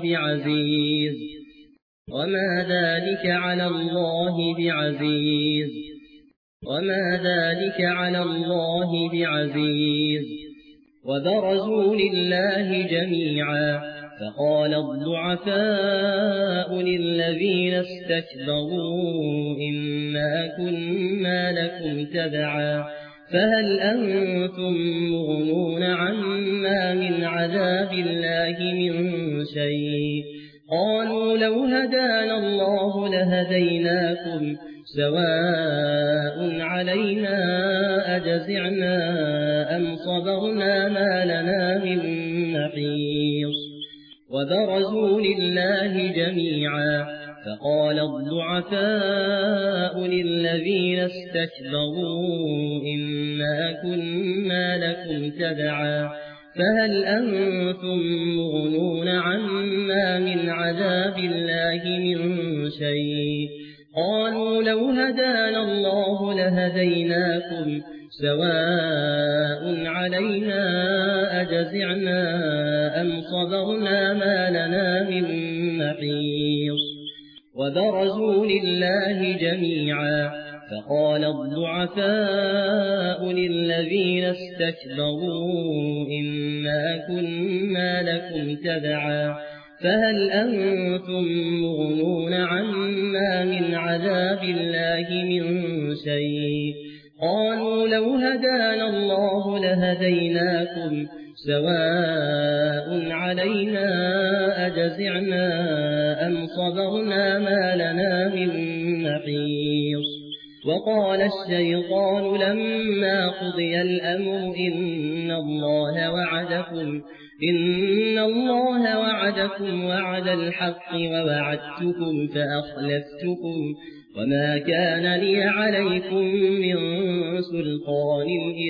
بعزيز وبرزوا لله جميعا فقال الضعفاء للذين استكبروا إنا كنا لكم تبعا فهل أنتم مغنون عنا من عذاب الله من شيء قالوا لو هدانا الله لهديناكم سواء علينا أجزعنا أم صبرنا ما لنا من محيص وبرزوا لله جميعا فقال الضعفاء للذين استكبروا إنا كنا لكم تبعا فهل أنتم مغنون عنا من عذاب الله من شيء قالوا لو هدانا الله لهديناكم سواء علينا أجزعنا أم صبرنا ما لنا من محيص وبرزوا لله جميعا فقال الضعفاء للذين استكبروا إنا كنا لكم تبعا فهل أنتم مغنون عنا من عذاب الله من شيء قالوا لو هدانا الله لهديناكم سواء علينا أجزعنا أم صبرنا ما لنا من محيص وقال الشيطان لما قضي الأمر إن الله وعدكم وعد الحق ووعدتكم فأخلفتكم وما كان لي عليكم من سلطان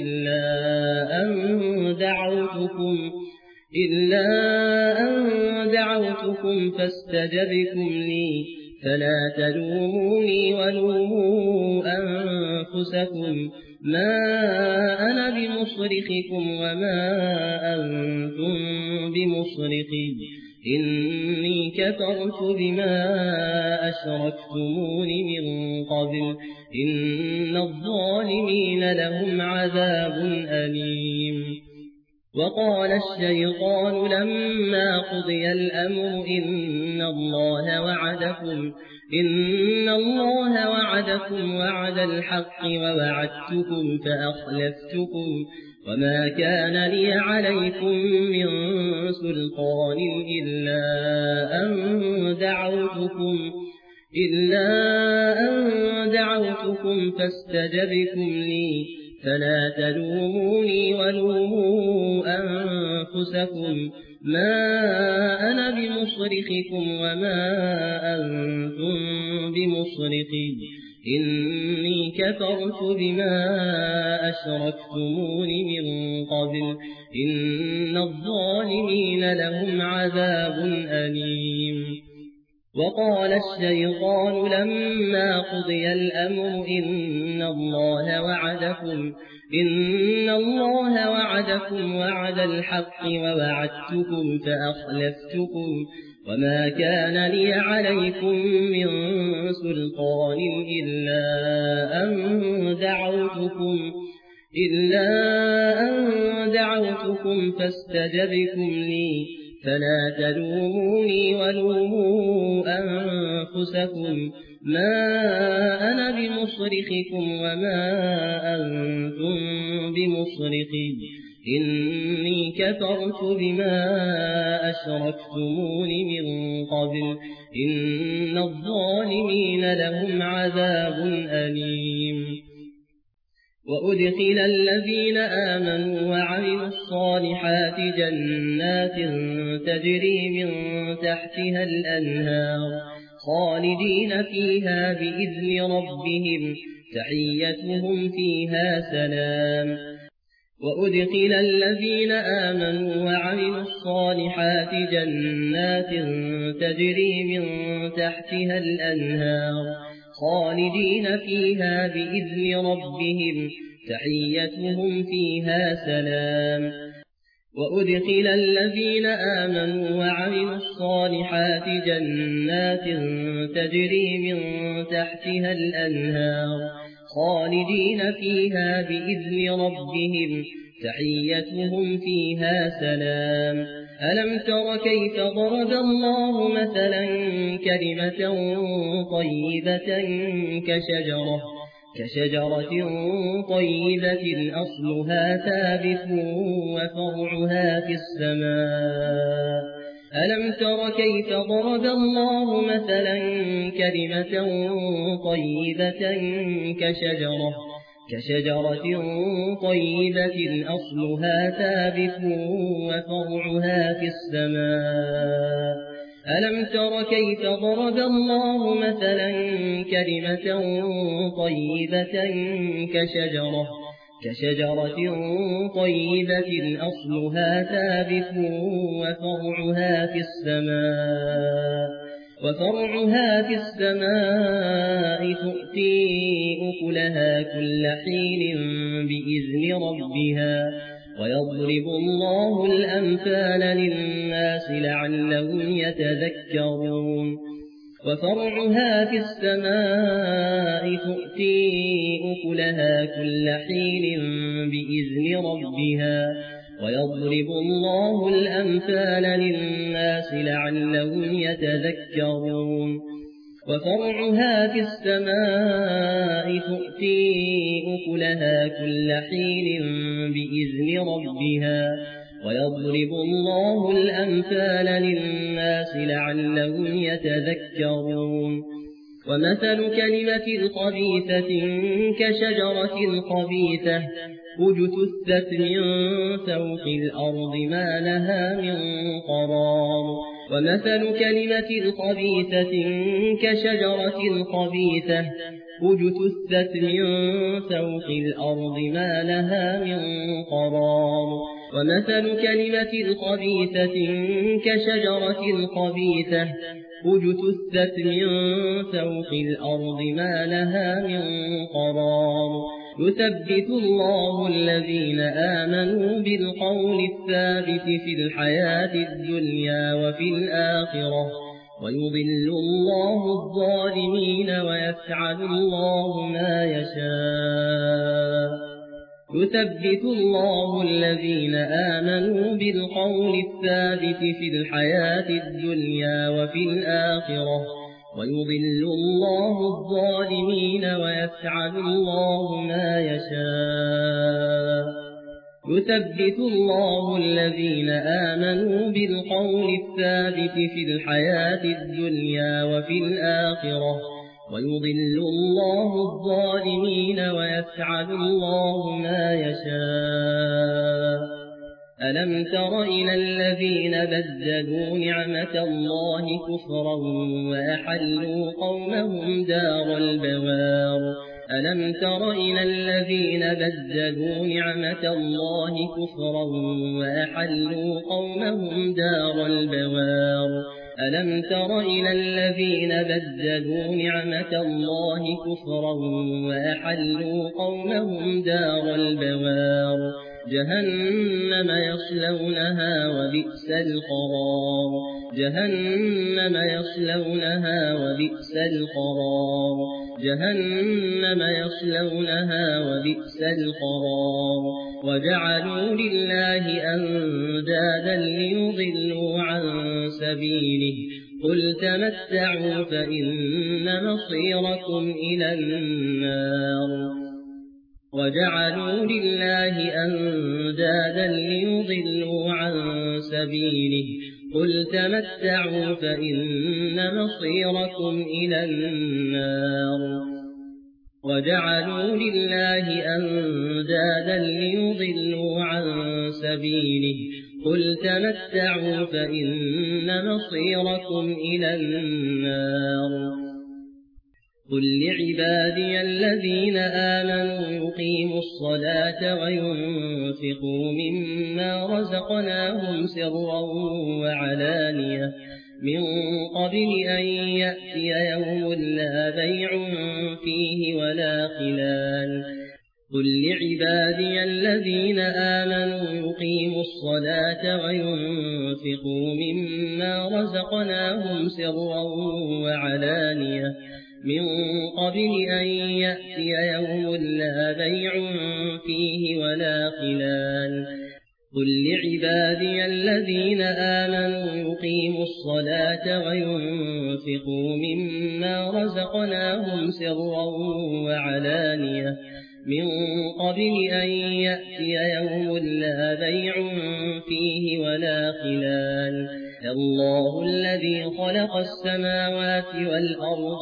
إلا أن دعوتكم فاستجبتم لي فلا تلوموني ولوموا أنفسكم ما أنا بمصرخكم وما أنتم بمصرخي إني كفرت بما أشركتمون من قبل إن الظالمين لهم عذاب أليم وقال الشيطان لما قضي الأمر إن الله وعدكم وعد الحق ووعدتكم فأخلفتكم وما كان لي عليكم من سلطان إلا أن دعوتكم فاستجبتم لي فلا تلوموني ولوموا أنفسكم ما أنا بمصرخكم وما أنتم بمصرخي إني كفرت بما أشركتمون من قبل إن الظالمين لهم عذاب أليم وقال الشيطان لما قضي الأمر إن الله وعدكم وعد الحق ووعدتكم فأخلفتكم وما كان لي عليكم من سلطان إلا أن دعوتكم فاستجبتم لي فلا تلوموني ولوموا أنفسكم ما أنا بمصرخكم وما أنتم بمصرخي إني كفرت بما أشركتمون من قبل إن الظالمين لهم عذاب أليم وأدخل الذين آمنوا وعملوا الصالحات جنات تجري من تحتها الأنهار خالدين فيها بإذن ربهم تحيتهم فيها سلام وأدخل الذين آمنوا وعملوا الصالحات جنات تجري من تحتها الأنهار خالدين فيها بإذن ربهم تحيتهم فيها سلام وأدخل الذين آمنوا وعملوا الصالحات جنات تجري من تحتها الأنهار خالدين فيها بإذن ربهم تحيتهم فيها سلام ألم تر كيف ضرب الله مثلا كلمة طيبة كشجرة طيبة أصلها ثابت وفرعها في السماء ألم تر كيف ضرب الله مثلا كلمة طيبة كشجرة طيبة أصلها ثابت وفرعها في السماء ألم تر كيف ضرب الله مثلا كلمة طيبة كشجرة طيبة أصلها ثابت وفرعها في السماء تؤتي أكلها كل حين بإذن ربها ويضرب الله الأمثال للناس لعلهم يتذكرون وفرعها في السماء تؤتي أكلها كل حين بإذن ربها ويضرب الله الأمثال للناس لعلهم يتذكرون وفرعها في السماء تؤتي أكلها كل حين بإذن ربها ويضرب الله الأمثال للناس لعلهم يتذكرون ومثل كلمة خبيثة كشجرة خبيثة اجتثت من فوق الأرض ما لها من قرار ومثل كلمة خبيثة كشجرة خبيثة اجتثت من فوق الأرض ما لها من قرار ومثل كلمة خبيثة كشجرة خبيثة اجتثت من فوق الأرض ما لها من قرار يثبت الله الذين آمنوا بالقول الثابت في الحياة الدنيا وفي الآخرة ويضل الله الظالمين ويفعل الله ما يشاء يثبت الله الذين آمنوا بالقول الثابت في الحياة الدنيا وفي الآخرة ويضل الله الظالمين ويفعل الله ما يشاء يثبت الله الذين آمنوا بالقول الثابت في الحياة الدنيا وفي الآخرة ويضل الله الظالمين ويفعل الله ما يشاء ألم تر إلى الذين بدلوا نعمة الله كفرا وأحلوا قومهم دار البوار ألم تر إلى الذين بدلوا نعمة الله كفرا وأحلوا قومهم دار البوار ألم تر إلى الذين بدلوا نعمة الله كفرا وأحلوا قومهم دار البوار جهنم يصلونها وبئس القرار جهنم يصلونها وبئس القرار جهنم يصلونها وبئس القرار وجعلوا لله أندادا ليضلوا عن سبيله قل تمتعوا فإن مصيركم إلى النار وجعلوا لله أندادا ليضلوا عن سبيله قل تمتعوا فإن مصيركم إلى النار وجعلوا لله أندادا ليضلوا عن سبيله قل تمتعوا فإن مصيركم إلى النار قل لعبادي الذين آمنوا يقيموا الصلاة وينفقوا مما رزقناهم سرا وعلانية من قبل أن يأتي يوم لا بيع فيه ولا خلال قل لعبادي الذين آمنوا يقيموا الصلاة وينفقوا مما رزقناهم سرا وعلانية من قبل أن يأتي يوم لا بيع فيه ولا خلال قل لعبادي الذين آمنوا يقيموا الصلاة وينفقوا مما رزقناهم سرا وعلانية من قبل أن يأتي يوم لا بيع فيه ولا خلال الله الذي خلق السماوات والأرض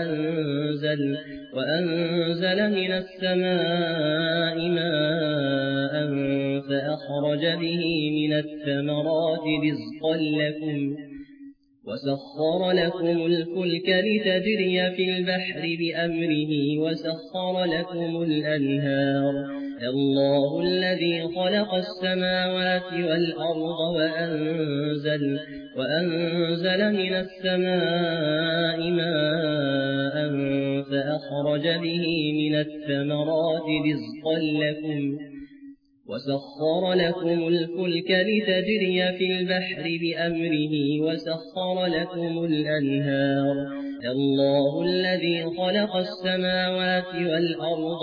وأنزل من السماء ماء فأخرج به من الثمرات رزقا لكم وسخر لكم الفلك لتجري في البحر بأمره وسخر لكم الأنهار الله الذي خلق السماوات والأرض وأنزل من السماء ماء فأخرج به من الثمرات رزقا لكم وسخر لكم الفلك لتجري في البحر بأمره وسخر لكم الأنهار الله الذي خلق السماوات والأرض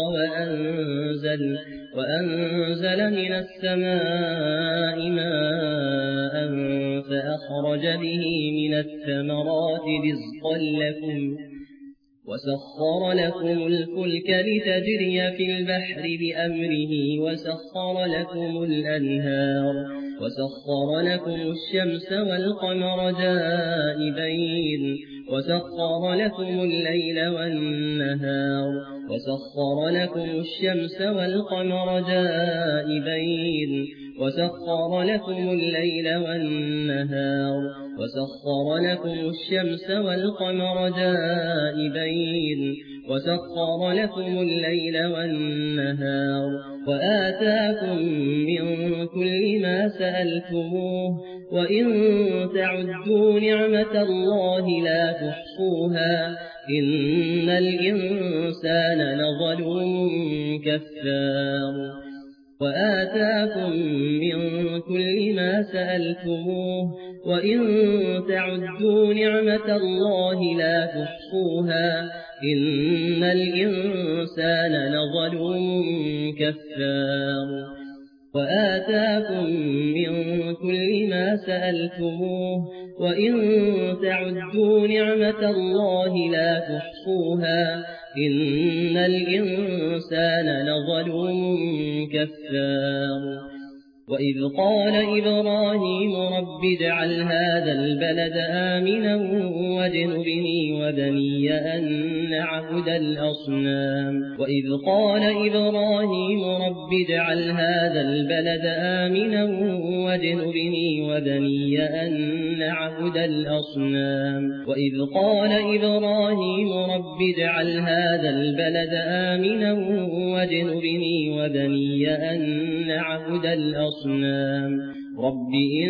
وأنزل من السماء ماء فأخرج به من الثمرات رزقا لكم وسخر لكم الفلك لتجري في البحر بأمره وسخر لكم الأنهار وسخر لكم الشمس والقمر دائبين وسخر لكم الليل والنهار وسخر لكم الشمس والقمر دائبين وسخر لكم الليل والنهار وسخر لكم الشمس والقمر دائبين وسخر لكم الليل والنهار وآتاكم من كل ما سألتموه وإن تعدوا نعمة الله لا تحصوها إن الإنسان لظلوم كفار وآتاكم من كل ما سألتموه وإن تعدوا نعمة الله لا تحصوها إن الإنسان لظلوم كفار وآتاكم من كل ما سألتموه وإن تعدوا نعمة الله لا تحصوها إن الإنسان لظلوم كفار وإذ قال إبراهيم رب اجعل هذا البلد آمنا واجنبني وبني أن نعبد الأصنام وإذ قال إبراهيم رب اجعل هذا البلد آمنا واجنبني وبني أن نعبد الأصنام وإذ قال إبراهيم رب اجعل هذا البلد آمنا واجنبني وبني أن نعبد الأصنام رب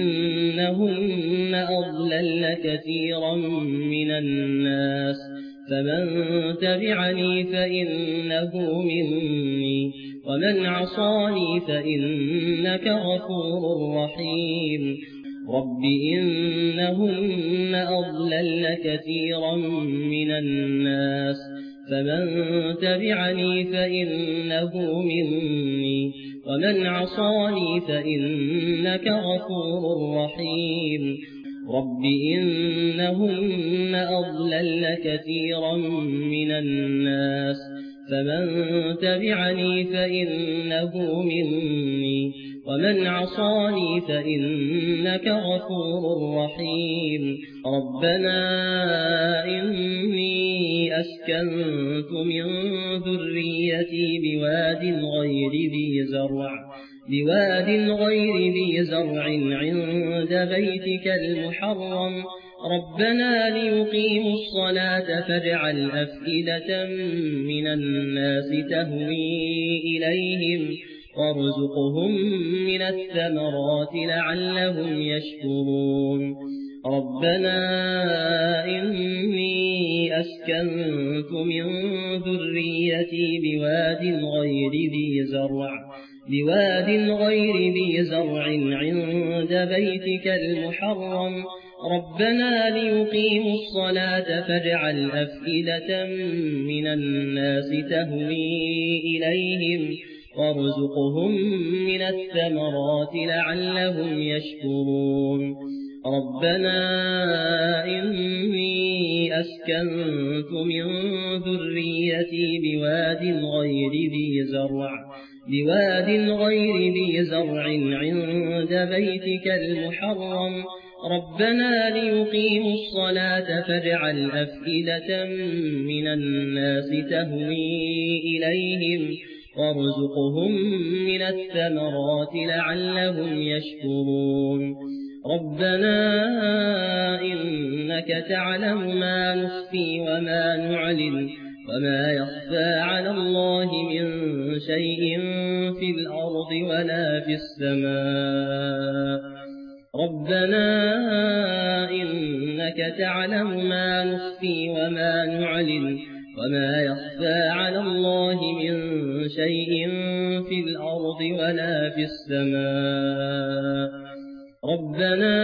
إنهن أضللن كثيرا من الناس فمن تبعني فإنه مني ومن عصاني فإنك غفور رحيم رب إنهن أضللن كثيرا من الناس فمن تبعني فإنه مني ومن عصاني فإنك غفور رحيم رب إنهن أضللن كثيرا من الناس فمن تبعني فإنه مني ومن عصاني فإنك غفور رحيم ربنا إني أسكنت من ذريتي بواد غير ذي زرع عند بيتك المحرم ربنا ليقيموا الصلاة فاجعل أفئدة من الناس تهوي إليهم وارزقهم من الثمرات لعلهم يشكرون ربنا إني أسكنت من ذريتي بواد غير ذي زرع عند بيتك المحرم ربنا ليقيموا الصلاة فاجعل أفئدة من الناس تهوي إليهم وارزقهم من الثمرات لعلهم يشكرون ربنا إني أسكنت من ذريتي بواد غير ذي زرع عند بيتك المحرم ربنا ليقيموا الصلاة فاجعل أفئدة من الناس تهوي إليهم وارزقهم من الثمرات لعلهم يشكرون ربنا إنك تعلم ما نخفي وما نعلن وما يخفى على الله من شيء في الأرض ولا في السماء ربنا إنك تعلم ما نخفي وما نعلن وما يخفى على الله من شيء في الأرض ولا في السماء ربنا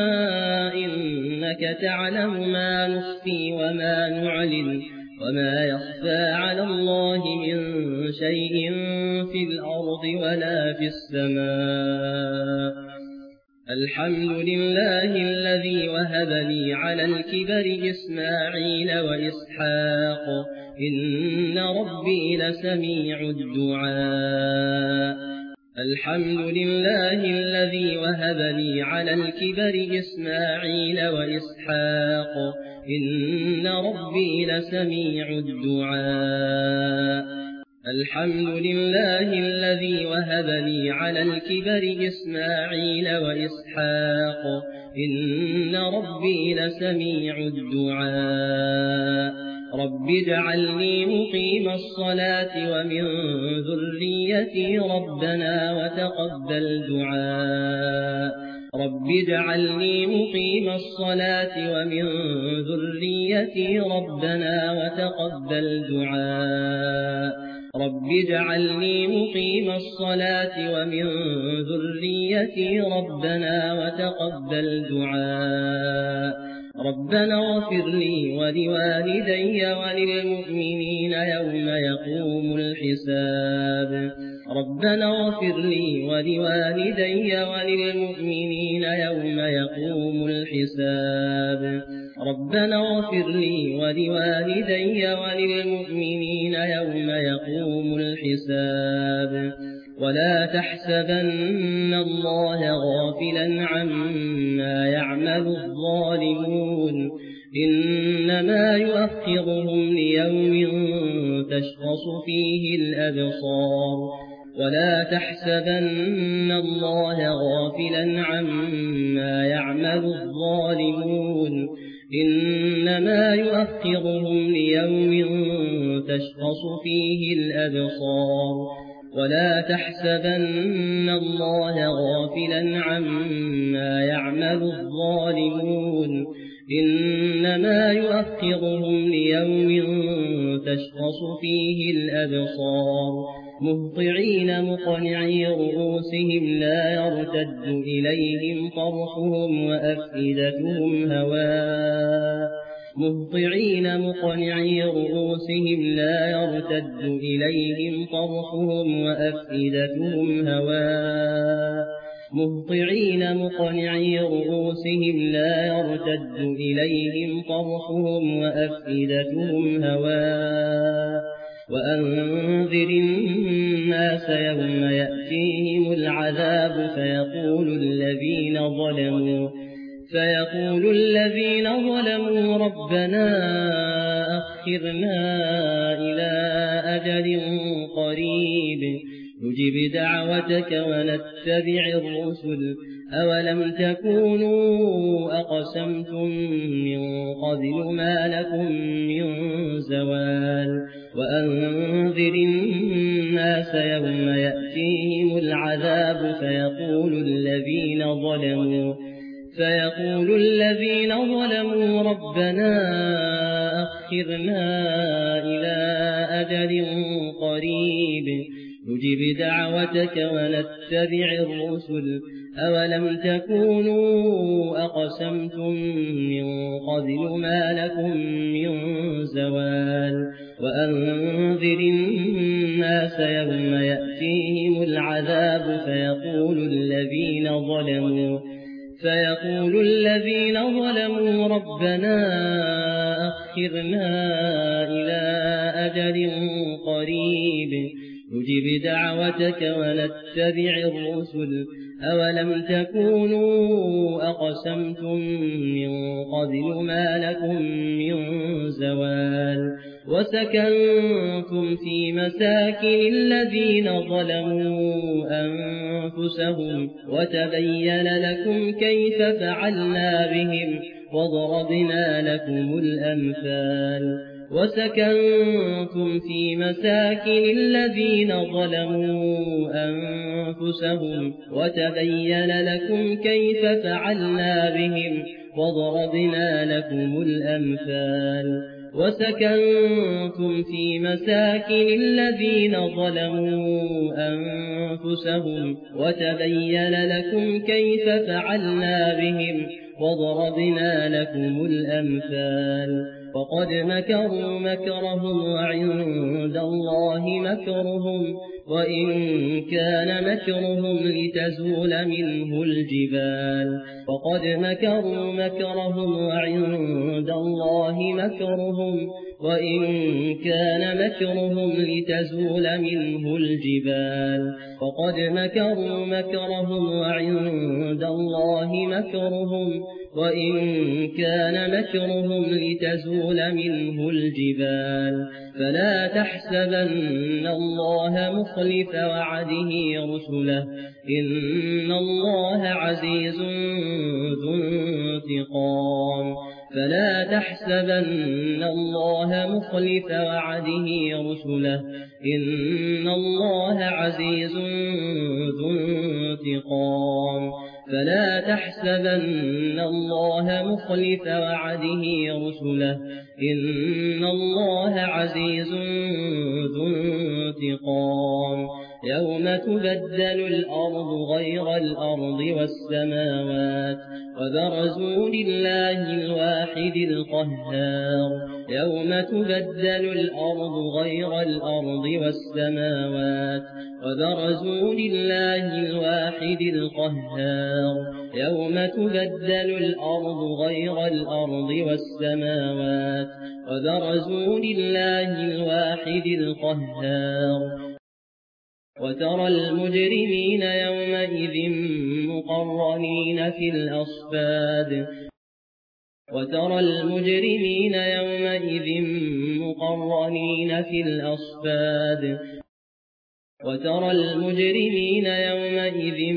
إنك تعلم ما نخفي وما نعلن وما يخفى على الله من شيء في الأرض ولا في السماء الحمد لله الذي وهب لي على الكبر إسماعيل وإسحاق إن ربي لسميع الدعاء الحمد لله الذي وهب لي على الكبر إسماعيل وإسحاق إن ربي لسميع الدعاء. الحمد لله الذي وهب لي على الكبر إسماعيل وإسحاق إن ربي لسميع الدعاء. رب اجعلني مقيم الصلاة ومن ذريتي ربنا وتقبل دعاء. رب اجعلني مقيم الصلاة ومن ذريتي ربنا وتقبل دعاء. رب اجعلني مقيم الصلاة ومن ذريتي ربنا وتقبل دعاء. ربنا اغفر لي ولوالدي وللمؤمنين يوم يقوم الحساب. ربنا اغفر لي ولوالدي وللمؤمنين يوم يقوم الحساب. ربنا اغفر لي ولوالدي وللمؤمنين يوم يقوم الحساب. ولا تحسبن الله غافلا عما يعمل الظالمون إنما يؤخرهم ليوم تشخص فيه الأبصار. ولا تحسبن الله غافلا عما يعمل الظالمون إنما يؤخرهم ليوم تشخص فيه الأبصار. ولا تحسبن الله غافلا عما يعمل الظالمون إنما يؤخرهم ليوم تشخص فيه الأبصار. مهطعين مقنعي رؤوسهم لا يرتد إليهم طرفهم وأفئدتهم هواء. مهطعين مقنعي رؤوسهم لا يرتد إليهم طرفهم وأفئدتهم هواء. مهطعين مقنعي رؤوسهم لا يرتد إليهم طرفهم وأفئدتهم هواء. وأنذر الناس يوم يأتيهم العذاب فيقول الذين ظلموا ربنا أخرنا إلى أجل قريب نجب دعوتك ونتبع الرسل أولم تكونوا أقسمتم من قبل ما لكم من زوال. وأنذر الناس يوم يأتيهم العذاب فيقول الذين ظلموا ربنا أخرنا إلى أجل قريب نجب دعوتك ونتبع الرسل أولم تكونوا أقسمتم من قبل ما لكم من زوال. وأنذر الناس يوم يأتيهم العذاب فيقول الذين ظلموا ربنا أخرنا إلى أجل قريب نجب دعوتك ونتبع الرسل أولم تكونوا أقسمتم من قبل ما لكم من زوال. وسكنتم في مساكن الذين ظلموا أنفسهم وتبين لكم كيف فعلنا بهم وضربنا لكم الأمثال. وسكنتم في مساكن الذين ظلموا أنفسهم وتبين لكم كيف فعلنا بهم وضربنا لكم الأمثال. وسكنتم في مساكن الذين ظلموا أنفسهم وتبين لكم كيف فعلنا بهم وضربنا لكم الأمثال. وقد مكروا مكرهم وعند الله مكرهم وإن كان مكرهم لتزول منه الجبال وقد مكروا مكرهم وعند الله مكرهم وإن كان مكرهم لتزول منه الجبال وقد مكروا مكرهم وعند الله مكرهم وإن كان مكرهم لتزول منه الجبال فلا تحسبن الله مخلف وعده رسله إن الله عزيز ذو انتقام فلا تحسبن الله مخلف وعده رسله إن الله عزيز ذو انتقام فلا تحسبن الله مخلف وعده رسله إن الله عزيز ذو انتقام يوم تبدل الأرض غير الأرض والسماوات وبرزوا لله الواحد القهار يوم تبدل الأرض غير الأرض والسماوات وبرزوا لله الواحد القهار يوم تبدل الأرض غير الأرض والسماوات وبرزوا لله الواحد القهار وترى المجرمين يومئذ مقرنين في الأصفاد وترى المجرمين يومئذ مقرنين في الأصفاد وترى المجرمين يومئذ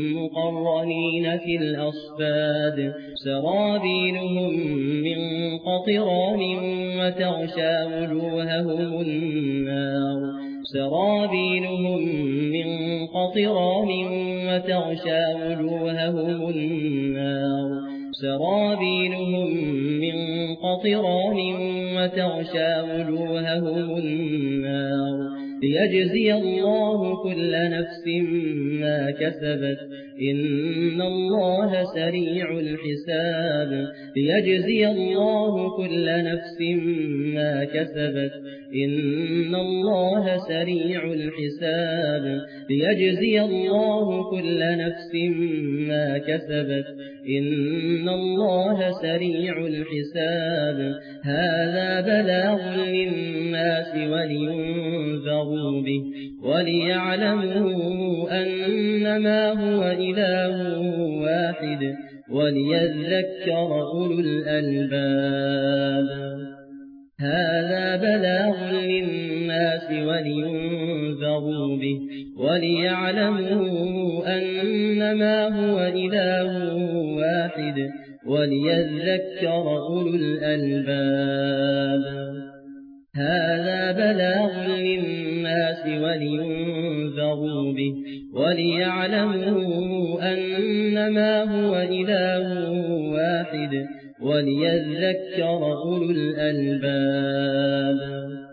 مقرنين في الأصفاد سرابيلهم من قطران وتغشى وجوههم النار سرابيلهم من قطران وتغشى وجوههم النار سرابيلهم من قطران وتغشى وجوههم النار ليجزي الله كل نفس ما كسبت إن الله سريع الحساب ليجزي الله كل نفس ما كسبت إن الله سريع الحساب ليجزي الله كل نفس ما كسبت إن الله سريع الحساب هذا بلاغ للناس ولينذروا به وليعلموا أنما هو إله واحد وليذكر أولو الألباب هذا بلاغ للناس ولينذروا به وليعلموا أنما هو إله واحد وليذكر أولو الألباب هذا بلاغ للناس ولينذروا به وليعلموا أنما هو إله واحد وليذكر أولو الألباب